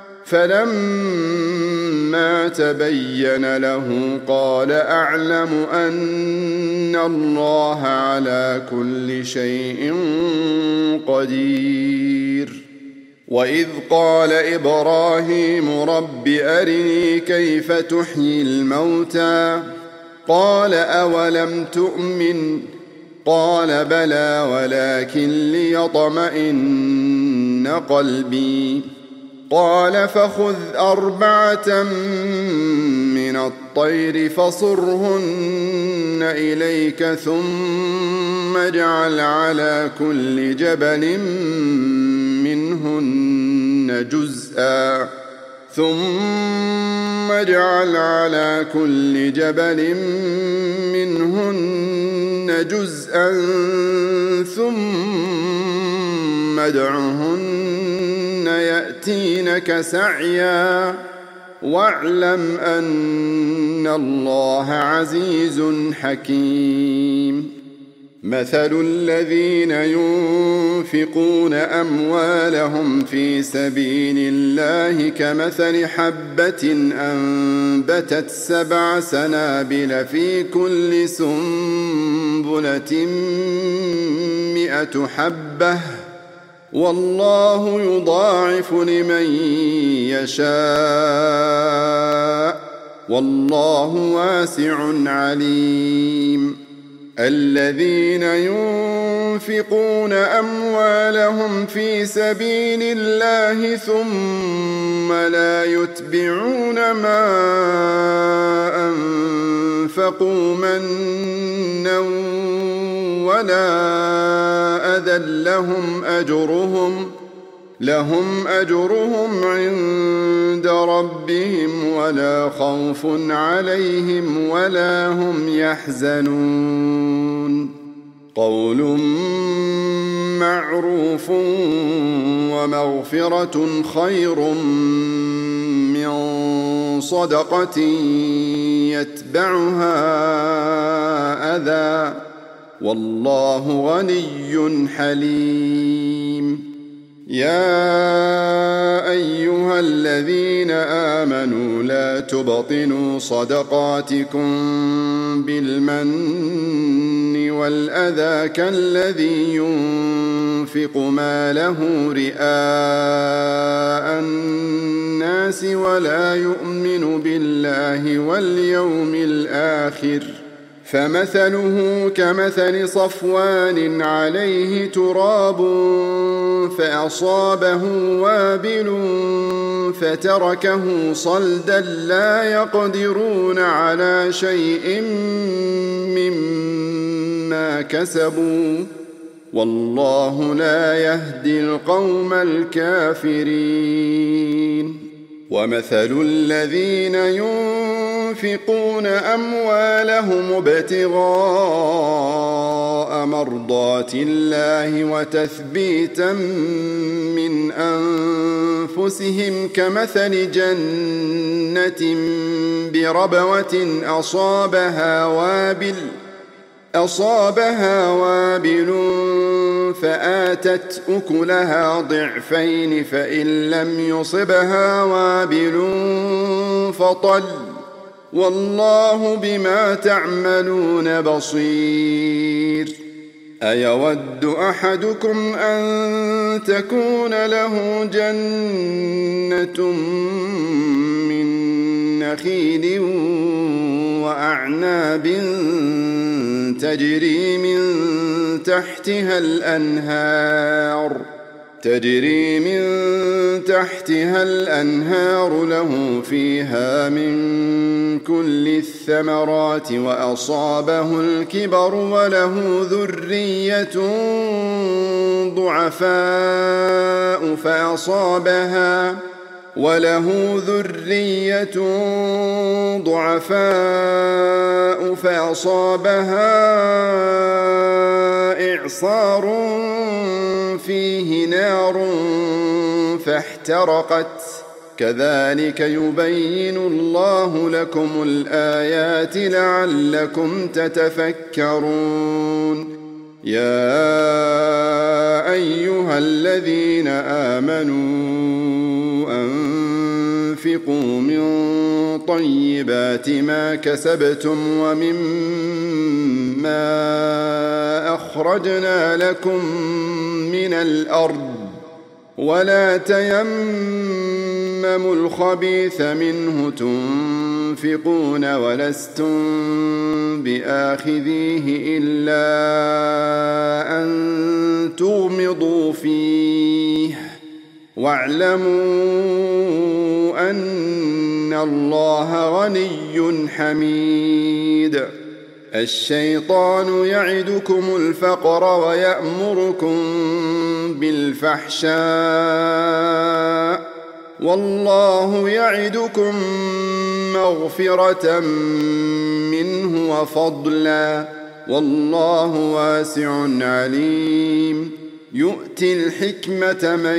فلما تبين له قال أعلم أن الله على كل شيء قدير وإذ قال إبراهيم رب أرني كيف تحيي الموتى قال أولم تؤمن قال بلى ولكن ليطمئن قلبي قال فخذ 4 من الطير فصرهن إليك ثم اجعل على كل جبل منهن جزءا ثم ادعهن يأتينك سعيا واعلم أن الله عزيز حكيم مثل الذين ينفقون أموالهم في سبيل الله كمثل حبة أنبتت 7 سنابل في كل سنبلة 100 حبة والله يضاعف لمن يشاء والله واسع عليم الذين ينفقون أموالهم في سبيل الله ثم لا يتبعون ما أنفقوا منا ولا أذى لهم أجرهم عند ربهم ولا خوف عليهم ولا هم يحزنون قول معروف ومغفرة خير من صدقة يتبعها أذى والله غني حليم يا أيها الذين آمنوا لا تبطلوا صدقاتكم بالمن والأذى كالذي ينفق ماله رئاء الناس ولا يؤمن بالله واليوم الآخر فمثله كمثل صفوان عليه تراب فأصابه وابل فتركه صلدا لا يقدرون على شيء مما كسبوا والله لا يهدي القوم الكافرين ومثل الذين ينفقون أموالهم ابتغاء مرضات الله وتثبيتا من أنفسهم كمثل جنة بربوة أصابها وابل فآتت أكلها ضعفين فإن لم يصبها وابل فطل والله بما تعملون بصير أيود أحدكم أن تكون له جنة من نخيل وأعناب تجري من تحتها الأنهار له فيها من كل الثمرات وأصابه الكبر وله ذرية ضعفاء فأصابها إعصار فيه نار فاحترقت كذلك يبين الله لكم الآيات لعلكم تتفكرون يا أيها الذين آمنوا أنفقوا من طيبات ما كسبتم ومما أخرجنا لكم من الأرض ولا تيمموا الخبيث منه تنفقون ولستم بآخذيه إلا أن تغمضوا فيه واعلموا أن الله غني حميد الشيطان يعدكم الفقر ويأمركم بالفحشاء والله يعدكم مغفرة منه وفضلا والله واسع عليم يؤتي الحكمة من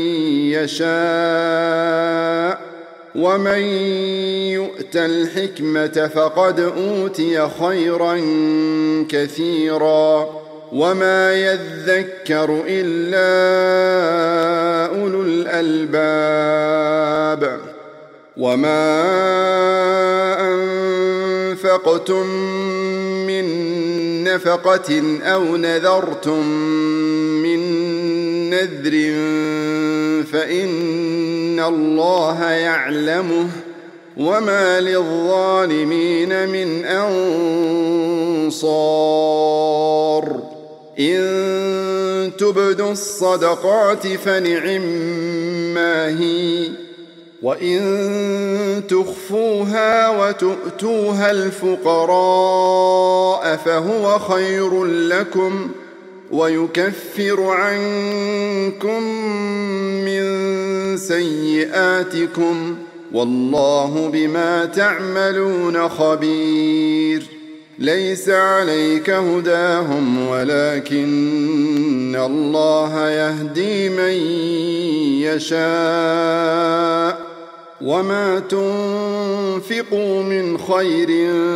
يشاء ومن يؤت الحكمة فقد أوتي خيرا كثيرا وما يذكر إلا أولو الألباب وما أنفقتم من نفقة أو نذرتم من نذر فإن الله يعلمه وما للظالمين من أنصار إن تبدوا الصدقات فنعما هي وإن تخفوها وتؤتوها الفقراء فهو خير لكم ويكفر عنكم من سيئاتكم والله بما تعملون خبير ليس عليك هداهم ولكن الله يهدي من يشاء وما تنفقوا من خير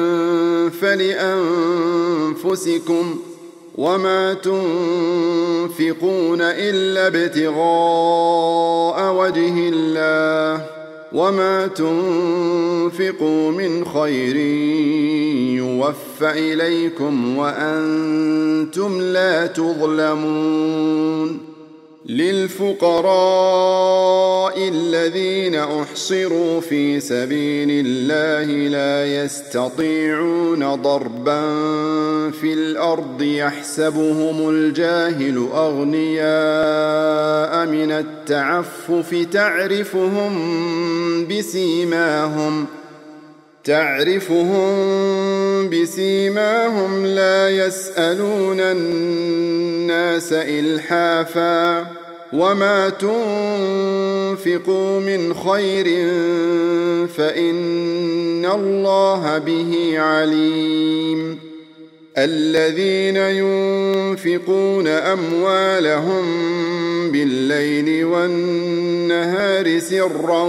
فلأنفسكم وما تنفقون إلا ابتغاء وجه الله وما تنفقوا من خير يوفى إليكم وأنتم لا تظلمون للفقراء الذين أحصروا في سبيل الله لا يستطيعون ضربا في الأرض يحسبهم الجاهل أغنياء من التعفف تعرفهم بسيماهم لا يسألون الناس إلحافا وما تنفقوا من خير فإن الله به عليم الذين ينفقون أموالهم بالليل والنهار سرا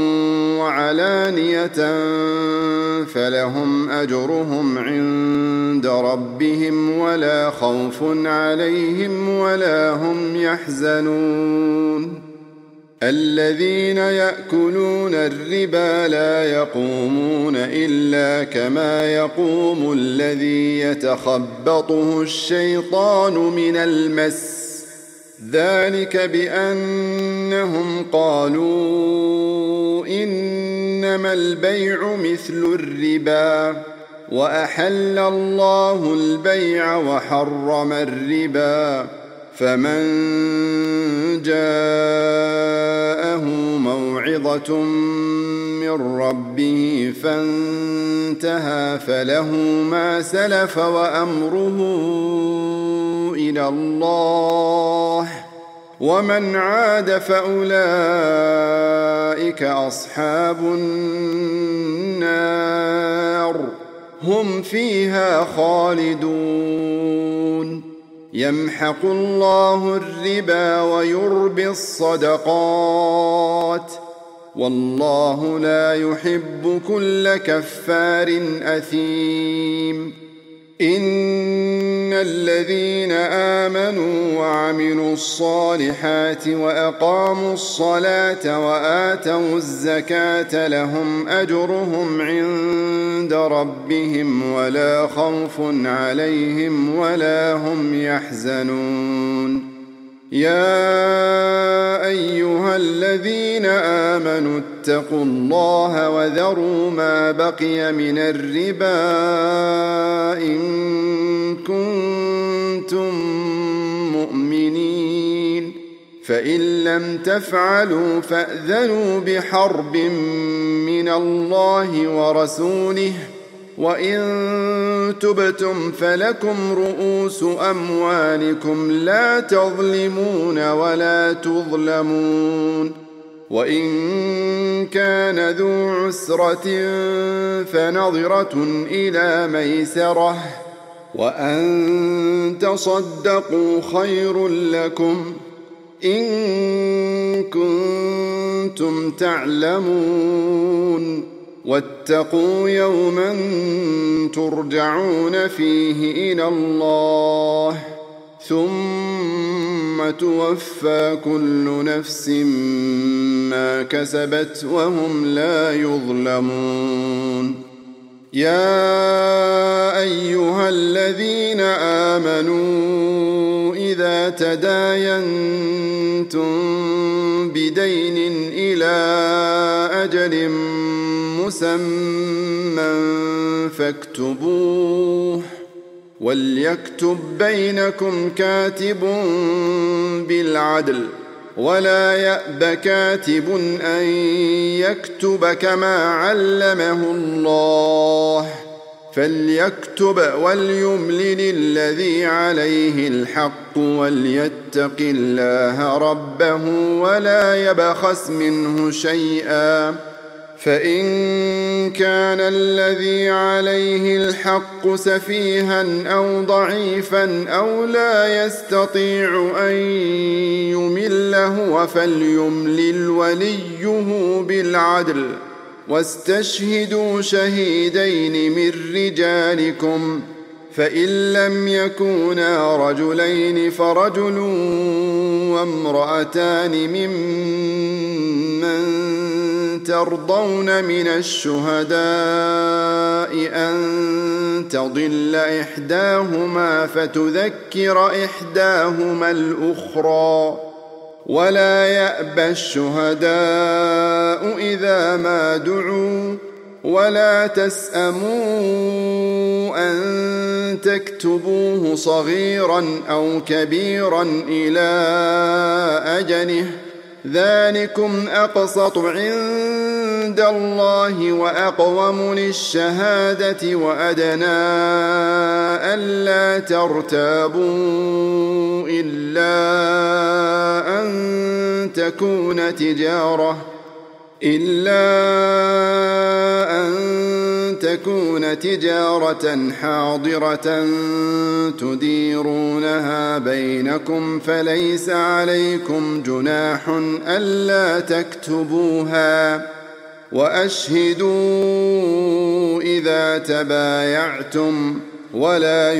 وعلانية فلهم أجرهم عند ربهم ولا خوف عليهم ولا هم يحزنون الذين يأكلون الربا لا يقومون إلا كما يقوم الذي يتخبطه الشيطان من المس ذلك بأنهم قالوا إنما البيع مثل الربا وأحل الله البيع وحرم الربا فمن جاءه موعظة من ربه فانتهى فله ما سلف وأمره إلى الله ومن عاد فأولئك أصحاب النار هم فيها خالدون يمحق الله الربا ويربي الصدقات والله لا يحب كل كفار أثيم إن الذين آمنوا وعملوا الصالحات وأقاموا الصلاة وآتوا الزكاة لهم أجرهم عند ربهم ولا خوف عليهم ولا هم يحزنون يا أيها الذين آمنوا اتقوا الله وذروا ما بقي من الربا إن كنتم مؤمنين فإن لم تفعلوا فأذنوا بحرب من الله ورسوله وإن تبتم فلكم رؤوس أموالكم لا تظلمون ولا تظلمون وإن كان ذو عسرة فنظرة إلى ميسرة وأن تصدقوا خير لكم إن كنتم تعلمون واتقوا يوما ترجعون فيه إلى الله ثم توفى كل نفس ما كسبت وهم لا يظلمون يا أيها الذين آمنوا إذا تداينتم بدين إلى أجل مسمى فاكتبوه وليكتب بينكم كاتب بالعدل ولا يأب كاتب أن يكتب كما علمه الله فليكتب وليملل الذي عليه الحق وليتق الله ربه ولا يبخس منه شيئا فإن كان الذي عليه الحق سفيها أو ضعيفا أو لا يستطيع أن يمل هو فليملل وليه بالعدل واستشهدوا شهيدين من رجالكم فإن لم يكونا رجلين فرجل وامرأتان ممن ترضون من الشهداء أن تضل إحداهما فتذكر إحداهما الأخرى ولا يأبى الشهداء إذا ما دعوا ولا تسأموا أن تكتبوه صغيرا أو كبيرا إلى أجله ذلكم أقسط عند الله وأقوم للشهادة وأدنى ألا ترتابوا إلا أن تكون تجارة حاضرة تديرونها بينكم فليس عليكم جناح ألا تكتبوها وأشهدوا إذا تبايعتم ولا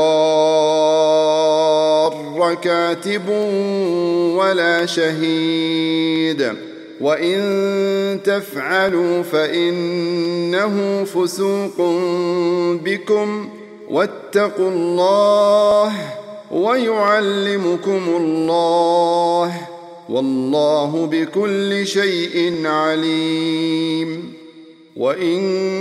يضار كاتب ولا شهيد، وإن تفعلوا فإنه فسوق بكم، واتقوا الله ويعلمكم الله، والله بكل شيء عليم. وإن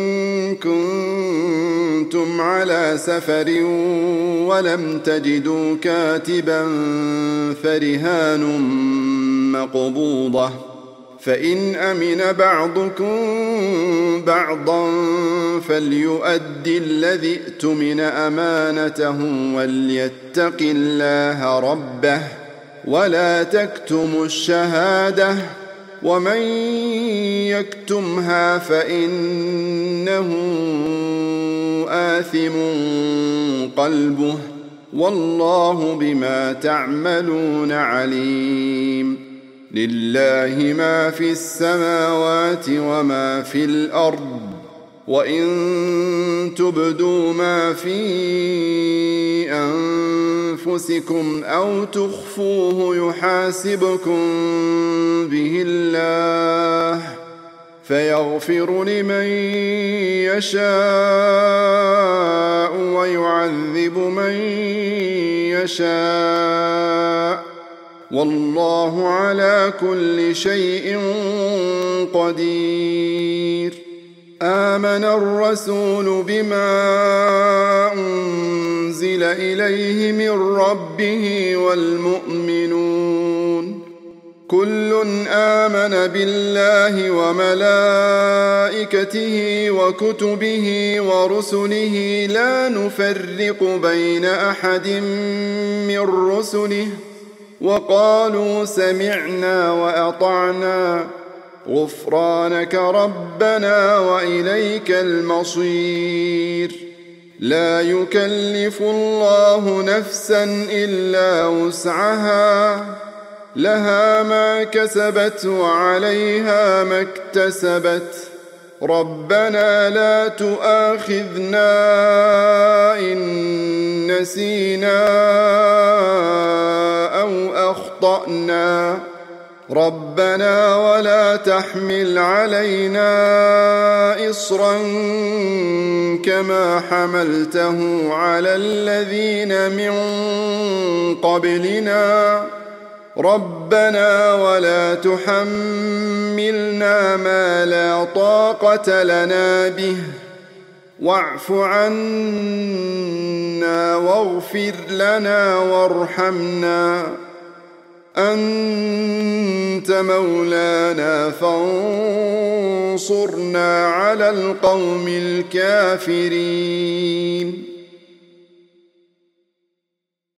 كنتم على سفر ولم تجدوا كاتبا فرهان مقبوضة، فإن أمن بعضكم بعضا فليؤدي الذي ائتمن أمانته وليتق الله ربه ولا تكتموا الشهادة، ومن يكتمها فإنه آثم قلبه، والله بما تعملون عليم. لله ما في السماوات وما في الأرض، وإن تبدوا ما في أنفسكم أو تخفوه يحاسبكم به الله، فيغفر لمن يشاء ويعذب من يشاء، والله على كل شيء قدير. آمن الرسول بما أنزل إليه من ربه والمؤمنون كل آمن بالله وملائكته وكتبه ورسله لا نفرق بين أحد من رسله، وقالوا سمعنا وأطعنا غفرانك ربنا وإليك المصير. لا يكلف الله نفسا إلا وسعها، لها ما كسبت وعليها ما اكتسبت، ربنا لا تؤاخذنا إن نسينا أو أخطأنا، ربنا ولا تحمل علينا إصرا كما حملته على الذين من قبلنا، ربنا ولا تحملنا ما لا طاقة لنا به، واعف عنا واغفر لنا وارحمنا، أنت مولانا فانصرنا على القوم الكافرين.